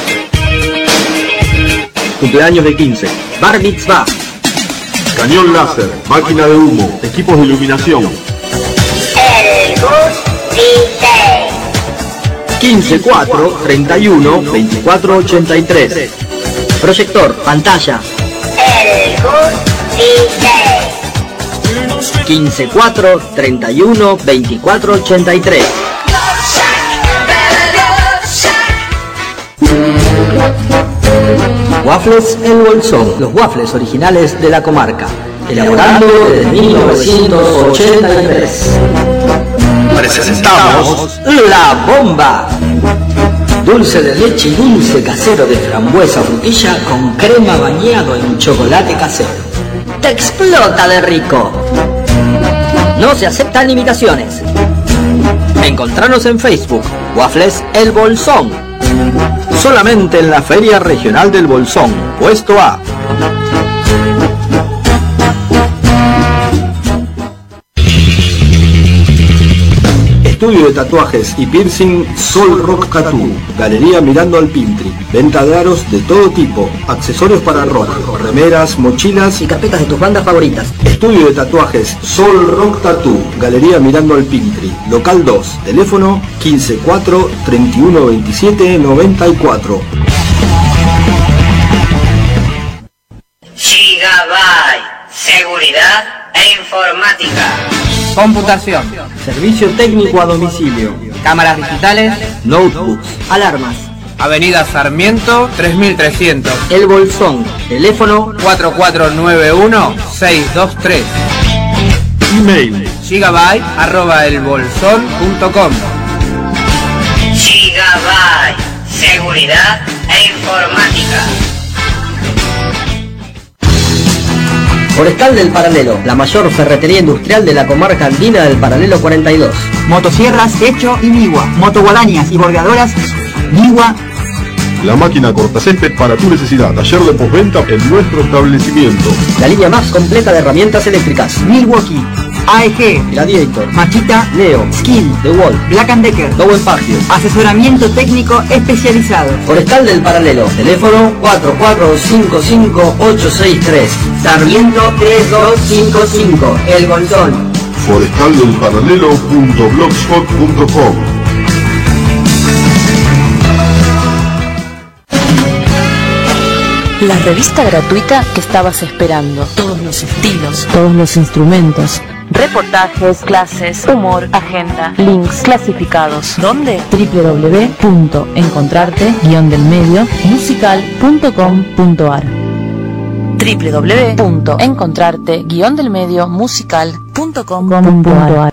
Speaker 1: Cumpleaños de 15.
Speaker 3: Bar mitzvah.
Speaker 4: Cañón láser, máquina de humo, equipos de iluminación.
Speaker 20: El Gus DJ.
Speaker 1: 15 4 31 24 83.
Speaker 3: Proyector, pantalla.
Speaker 20: El Gus DJ.
Speaker 3: 15 4 31 24 83. Waffles El Bolsón, los waffles originales de la comarca, elaborando desde 1983.
Speaker 1: Presentamos
Speaker 3: La Bomba. Dulce de leche y dulce casero de frambuesa frutilla con crema bañado en chocolate casero. ¡Te explota de rico! No se aceptan imitaciones. Encontranos en Facebook, Waffles El Bolsón.
Speaker 1: solamente en la Feria Regional del Bolsón, puesto A. Estudio de tatuajes y piercing Sol Rock Tattoo. Galería mirando al Pintri. Venta de aros de todo tipo. Accesorios para rock. Remeras, mochilas
Speaker 3: y carpetas de tus bandas favoritas.
Speaker 1: Estudio de tatuajes Sol Rock Tattoo. Galería mirando al Pintri. Local 2. Teléfono 154 31 27 94.
Speaker 6: Gigabyte. Seguridad e informática.
Speaker 3: Computación. Servicio técnico a domicilio. Cámaras digitales.
Speaker 1: Notebooks.
Speaker 3: Alarmas.
Speaker 7: Avenida Sarmiento 3300.
Speaker 3: El Bolsón. Teléfono
Speaker 7: 4491-623.
Speaker 1: Email
Speaker 7: gigabyte@elbolson.com.
Speaker 6: Gigabyte. Seguridad e informática.
Speaker 3: Forestal del Paralelo, la mayor ferretería industrial de la comarca andina del Paralelo 42.
Speaker 8: Motosierras, Hecho y Migua. Motoguadañas y bordeadoras, Migua.
Speaker 4: La máquina cortacésped para tu necesidad. Taller de postventa en nuestro establecimiento.
Speaker 3: La línea más completa de herramientas eléctricas.
Speaker 8: Milwaukee, AEG,
Speaker 3: Gladiator,
Speaker 8: Machita,
Speaker 3: Neo,
Speaker 8: Skill,
Speaker 3: DeWalt,
Speaker 8: Black & Decker,
Speaker 3: Double Patio.
Speaker 8: Asesoramiento técnico especializado.
Speaker 3: Forestal del Paralelo, teléfono 4455863. Sarmiento 3255, El Bolsón.
Speaker 4: forestaldelparalelo.blogspot.com.
Speaker 9: La revista gratuita que estabas esperando. Todos los estilos, todos los instrumentos. Reportajes, clases, humor, agenda, links clasificados. ¿Dónde? www.encontrarte-delmedio-musical.com.ar www.encontrarte-delmedio-musical.com.ar.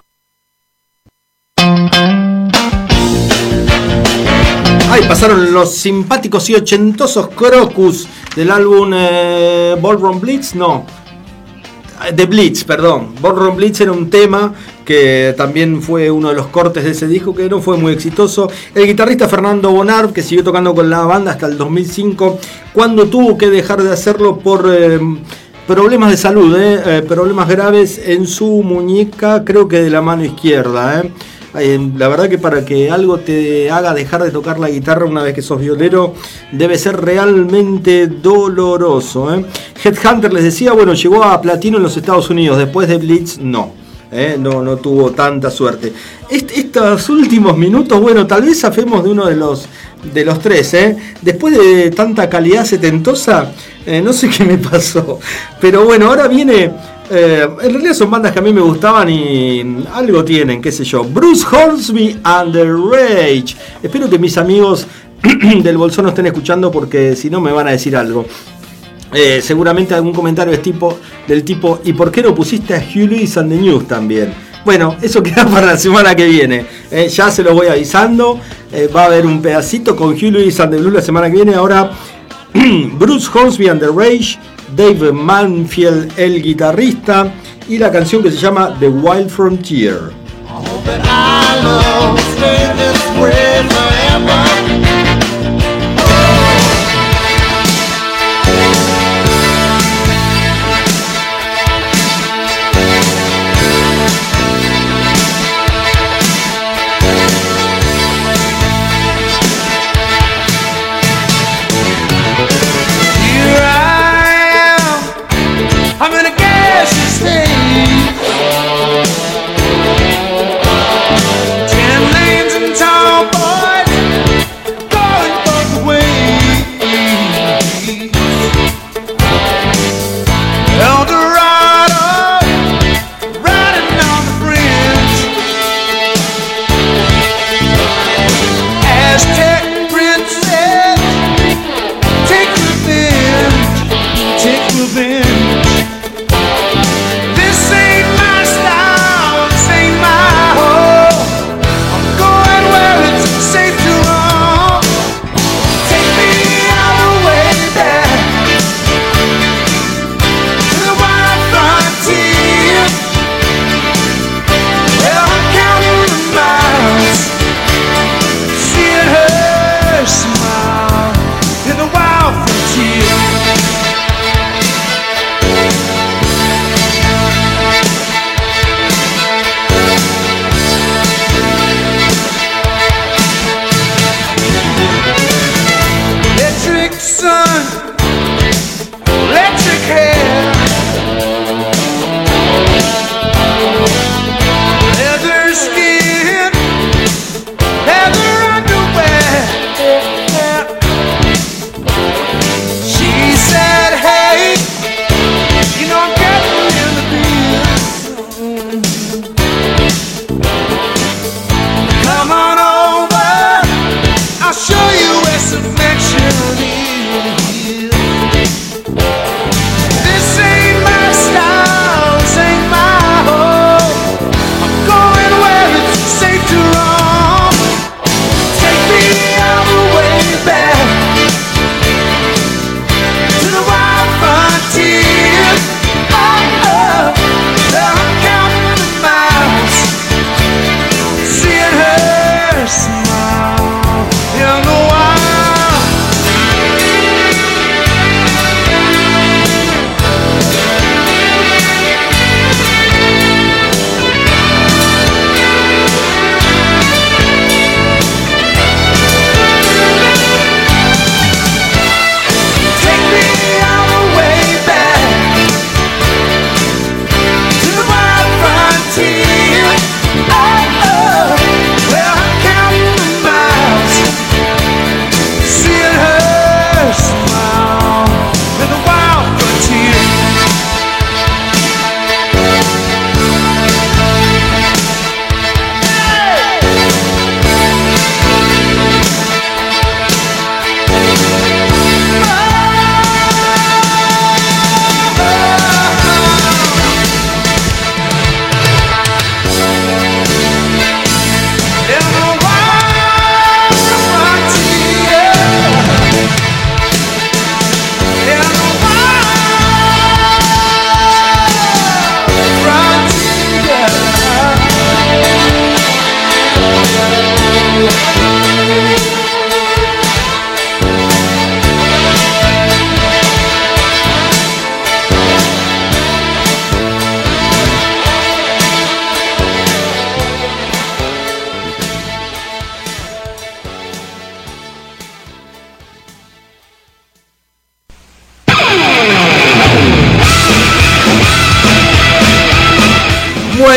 Speaker 1: Ahí pasaron los simpáticos y ochentosos Crocus del álbum Ballroom Blitz, no, de Blitz, perdón. Ballroom Blitz era un tema que también fue uno de los cortes de ese disco que no fue muy exitoso. El guitarrista Fernando Bonard, que siguió tocando con la banda hasta el 2005, cuando tuvo que dejar de hacerlo por problemas de salud, problemas graves en su muñeca, creo que de la mano izquierda. La verdad que para que algo te haga dejar de tocar la guitarra una vez que sos violero debe ser realmente doloroso. Headhunter, les decía, bueno, llegó a platino en los Estados Unidos. Después de Blitz no tuvo tanta suerte. Estos últimos minutos, bueno, tal vez zafemos de uno de los tres. Después de tanta calidad setentosa, no sé qué me pasó, pero bueno, ahora viene. En realidad son bandas que a mí me gustaban y algo tienen, qué sé yo. Bruce Hornsby and the Rage. Espero que mis amigos del Bolsón no estén escuchando, porque si no me van a decir algo. Seguramente algún comentario del tipo ¿y por qué no pusiste a Hugh Lewis and the News también? Bueno, eso queda para la semana que viene. Ya se lo voy avisando. Va a haber un pedacito con Hugh Lewis and the Blues la semana que viene. Ahora Bruce Hornsby and the Rage, Dave Manfield, el guitarrista, y la canción que se llama The Wild Frontier.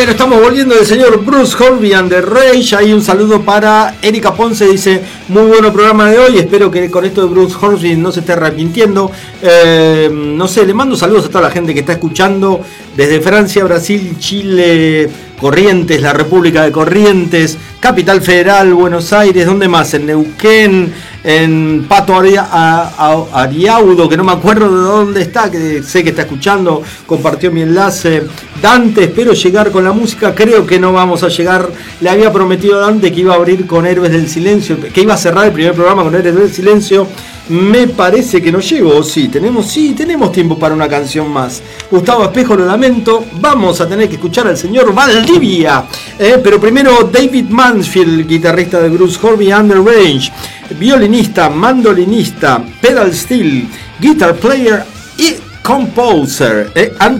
Speaker 1: Bueno, estamos volviendo del señor Bruce Hornsby and the Rage. Ahí un saludo para Erika Ponce, dice, muy bueno programa de hoy, espero que con esto de Bruce Hornsby no se esté arrepintiendo. No sé, le mando saludos a toda la gente que está escuchando desde Francia, Brasil, Chile, Corrientes, la República de Corrientes, Capital Federal, Buenos Aires, ¿dónde más? En Neuquén, en Pato Ariaudo, que no me acuerdo de dónde está, que sé que está escuchando, compartió mi enlace. Dante, espero llegar con la música, creo que no vamos a llegar. Le había prometido a Dante que iba a abrir con Héroes del Silencio, que iba a cerrar el primer programa con Héroes del Silencio. Me parece que no llego, sí, tenemos tiempo para una canción más. Gustavo Espejo, lo lamento, vamos a tener que escuchar al señor Valdivia, pero primero David Mansfield, guitarrista de Bruce Hornsby and the Rage, violinista, mandolinista, pedal steel, guitar player y composer,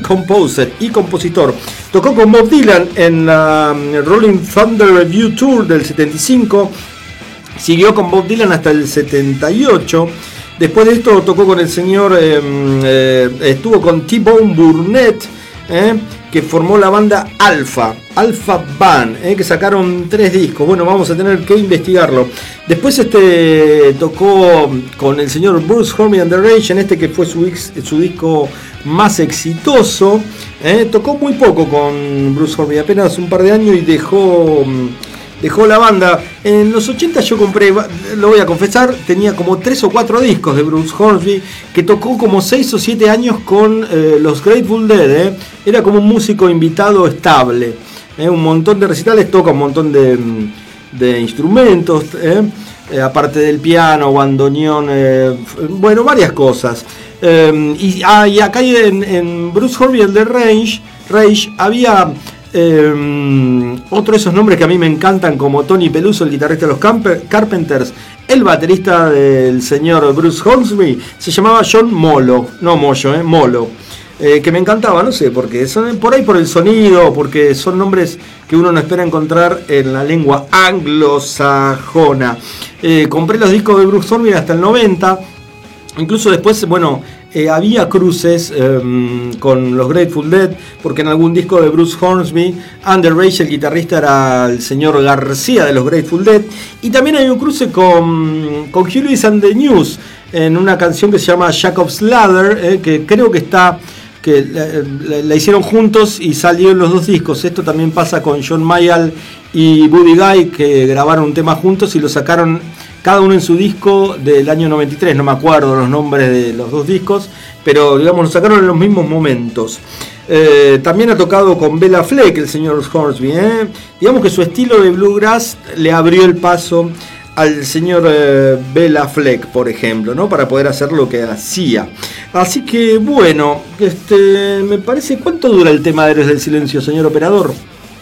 Speaker 1: y compositor. Tocó con Bob Dylan en la Rolling Thunder Review Tour del 75. Siguió con Bob Dylan hasta el 78. Después de esto tocó con el señor, estuvo con T-Bone Burnett, que formó la banda Alpha Band, que sacaron 3 discos. Bueno, vamos a tener que investigarlo. Después tocó con el señor Bruce Hornsby and the Rage, en que fue su disco más exitoso. Tocó muy poco con Bruce Hornsby, apenas un par de años, y dejó la banda. En los 80 yo compré, lo voy a confesar, tenía como 3 o 4 discos de Bruce Hornsby, que tocó como 6 o 7 años con los Grateful Dead. Era como un músico invitado estable. Un montón de recitales, toca un montón de instrumentos, aparte del piano, bandoneón, bueno, varias cosas. Y acá en Bruce Hornsby and the Rage había otro de esos nombres que a mí me encantan, como Tony Peluso, el guitarrista de los Carpenters. El baterista del señor Bruce Hornsby se llamaba John Molo, no Moyo, Molo, que me encantaba, no sé por qué, son por ahí por el sonido, porque son nombres que uno no espera encontrar en la lengua anglosajona. Compré los discos de Bruce Hornsby hasta el 90, incluso después, bueno, había cruces con los Grateful Dead, porque en algún disco de Bruce Hornsby and the Rage el guitarrista era el señor García de los Grateful Dead, y también hay un cruce con Hugh Lewis and the News en una canción que se llama Jacob's Ladder, que creo que la hicieron juntos y salió en los 2 discos. Esto también pasa con John Mayall y Buddy Guy, que grabaron un tema juntos y lo sacaron cada uno en su disco del año 93, no me acuerdo los nombres de los 2 discos, pero digamos lo sacaron en los mismos momentos. También ha tocado con Bela Fleck el señor Hornsby, digamos que su estilo de bluegrass le abrió el paso al señor Bela Fleck, por ejemplo, ¿no? Para poder hacer lo que hacía. Así que bueno, me parece, ¿cuánto dura el tema de Héroes del Silencio, señor operador?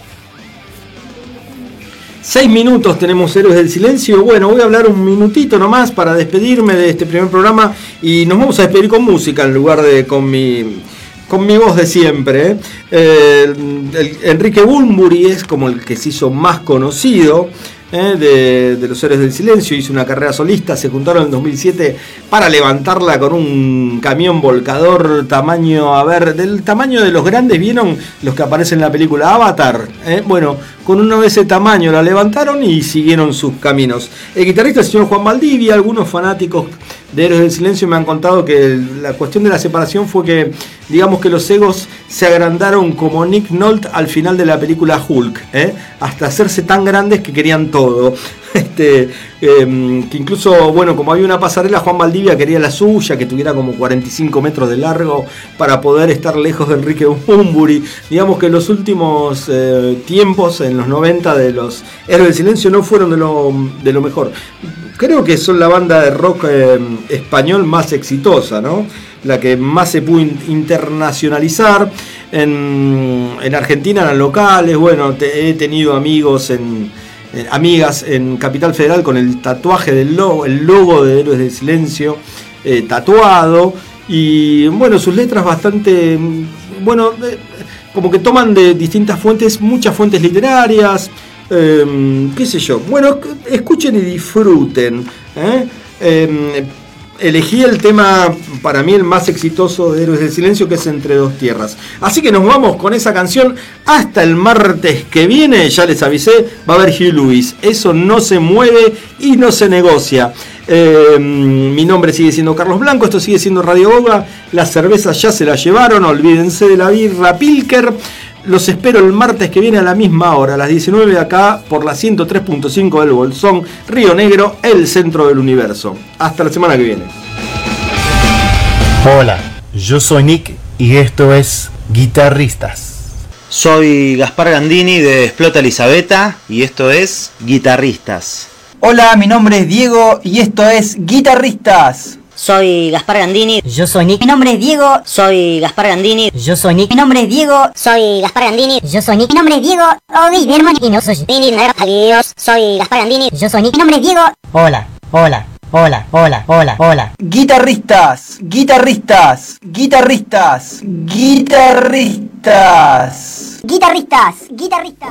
Speaker 1: 6 minutos tenemos Héroes del Silencio. Bueno, voy a hablar un minutito nomás para despedirme de este primer programa, y nos vamos a despedir con música en lugar de con mi voz de siempre. Enrique Bunbury es como el que se hizo más conocido de los Héroes del Silencio. Hizo una carrera solista, se juntaron en 2007 para levantarla con un camión volcador del tamaño de los grandes, ¿vieron? Los que aparecen en la película Avatar, bueno, con uno de ese tamaño la levantaron y siguieron sus caminos. El guitarrista es el señor Juan Valdivia. Algunos fanáticos de Héroes del Silencio me han contado que la cuestión de la separación fue que, digamos que los egos se agrandaron como Nick Nolte al final de la película Hulk, hasta hacerse tan grandes que querían todo. Que incluso, bueno, como había una pasarela, Juan Valdivia quería la suya, que tuviera como 45 metros de largo para poder estar lejos de Enrique Bunbury. Digamos que los últimos tiempos, en los 90, de los Héroes del Silencio no fueron de lo mejor. Creo que son la banda de rock español más exitosa, ¿no? La que más se pudo internacionalizar. En Argentina eran locales. Bueno, he tenido amigas en Capital Federal con el tatuaje del logo, el logo de Héroes del Silencio tatuado. Y bueno, sus letras bastante, bueno, como que toman de distintas fuentes, muchas fuentes literarias, qué sé yo. Bueno, escuchen y disfruten. elegí el tema, para mí el más exitoso de Héroes del Silencio, que es Entre dos tierras. Así que nos vamos con esa canción hasta el martes que viene. Ya les avisé, va a haber Hugh Lewis. Eso no se mueve y no se negocia. Mi nombre sigue siendo Carlos Blanco, esto sigue siendo Radio Goga. Las cervezas ya se las llevaron, olvídense de la birra Pilker. Los espero el martes que viene a la misma hora, a las 19 acá por la 103.5 del Bolsón, Río Negro, el centro del universo. Hasta la semana que viene.
Speaker 10: Hola, yo soy Nick y esto es Guitarristas.
Speaker 11: Soy Gaspar Gandini de Explota Elisabetta y esto es Guitarristas.
Speaker 8: Hola, mi nombre es Diego y esto es Guitarristas.
Speaker 12: Soy Gaspar Gandini.
Speaker 13: Yo soy Nick.
Speaker 12: Mi nombre es Diego. Soy Gaspar Gandini.
Speaker 13: Yo soy Nick.
Speaker 12: Mi nombre es Diego.
Speaker 13: Soy Gaspar Gandini.
Speaker 12: Yo soy Nick.
Speaker 13: Mi nombre es Diego.
Speaker 12: Oh, Guillermo.
Speaker 13: Y no soy
Speaker 12: Adiós. Soy Gaspar Gandini.
Speaker 13: Yo soy Nick.
Speaker 12: Mi nombre es Diego.
Speaker 13: Hola, hola, hola, hola, hola, hola.
Speaker 8: Guitarristas, guitarristas, guitarristas, guitarristas.
Speaker 13: Guitarristas, guitarristas.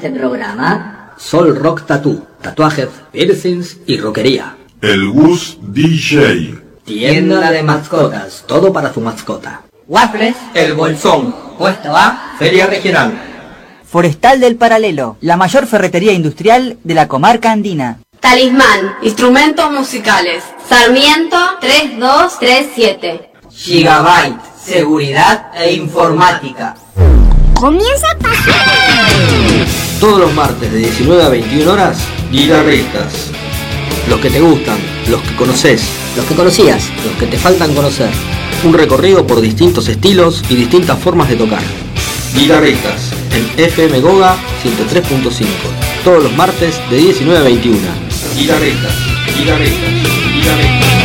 Speaker 3: este programa? Sol Rock Tattoo, tatuajes, piercings y rockería.
Speaker 4: El Gus DJ.
Speaker 3: Tienda de mascotas, todo para su mascota.
Speaker 8: Waffles,
Speaker 3: El Bolsón,
Speaker 8: puesto A.
Speaker 3: Feria Regional.
Speaker 8: Forestal del Paralelo, la mayor ferretería industrial de la comarca andina.
Speaker 14: Talismán, instrumentos musicales. Sarmiento 3237.
Speaker 3: Gigabyte, seguridad e informática.
Speaker 12: Comienza a pasar.
Speaker 1: Todos los martes de 19 a 21 horas, Guitarristas. Los que te gustan, los que conoces,
Speaker 3: Los que conocías, los que te faltan conocer.
Speaker 1: un recorrido por distintos estilos y distintas formas de tocar. Guitarristas, en FM Goga 103.5, todos los martes de 19 a 21. Guitarristas, guitarristas, guitarristas.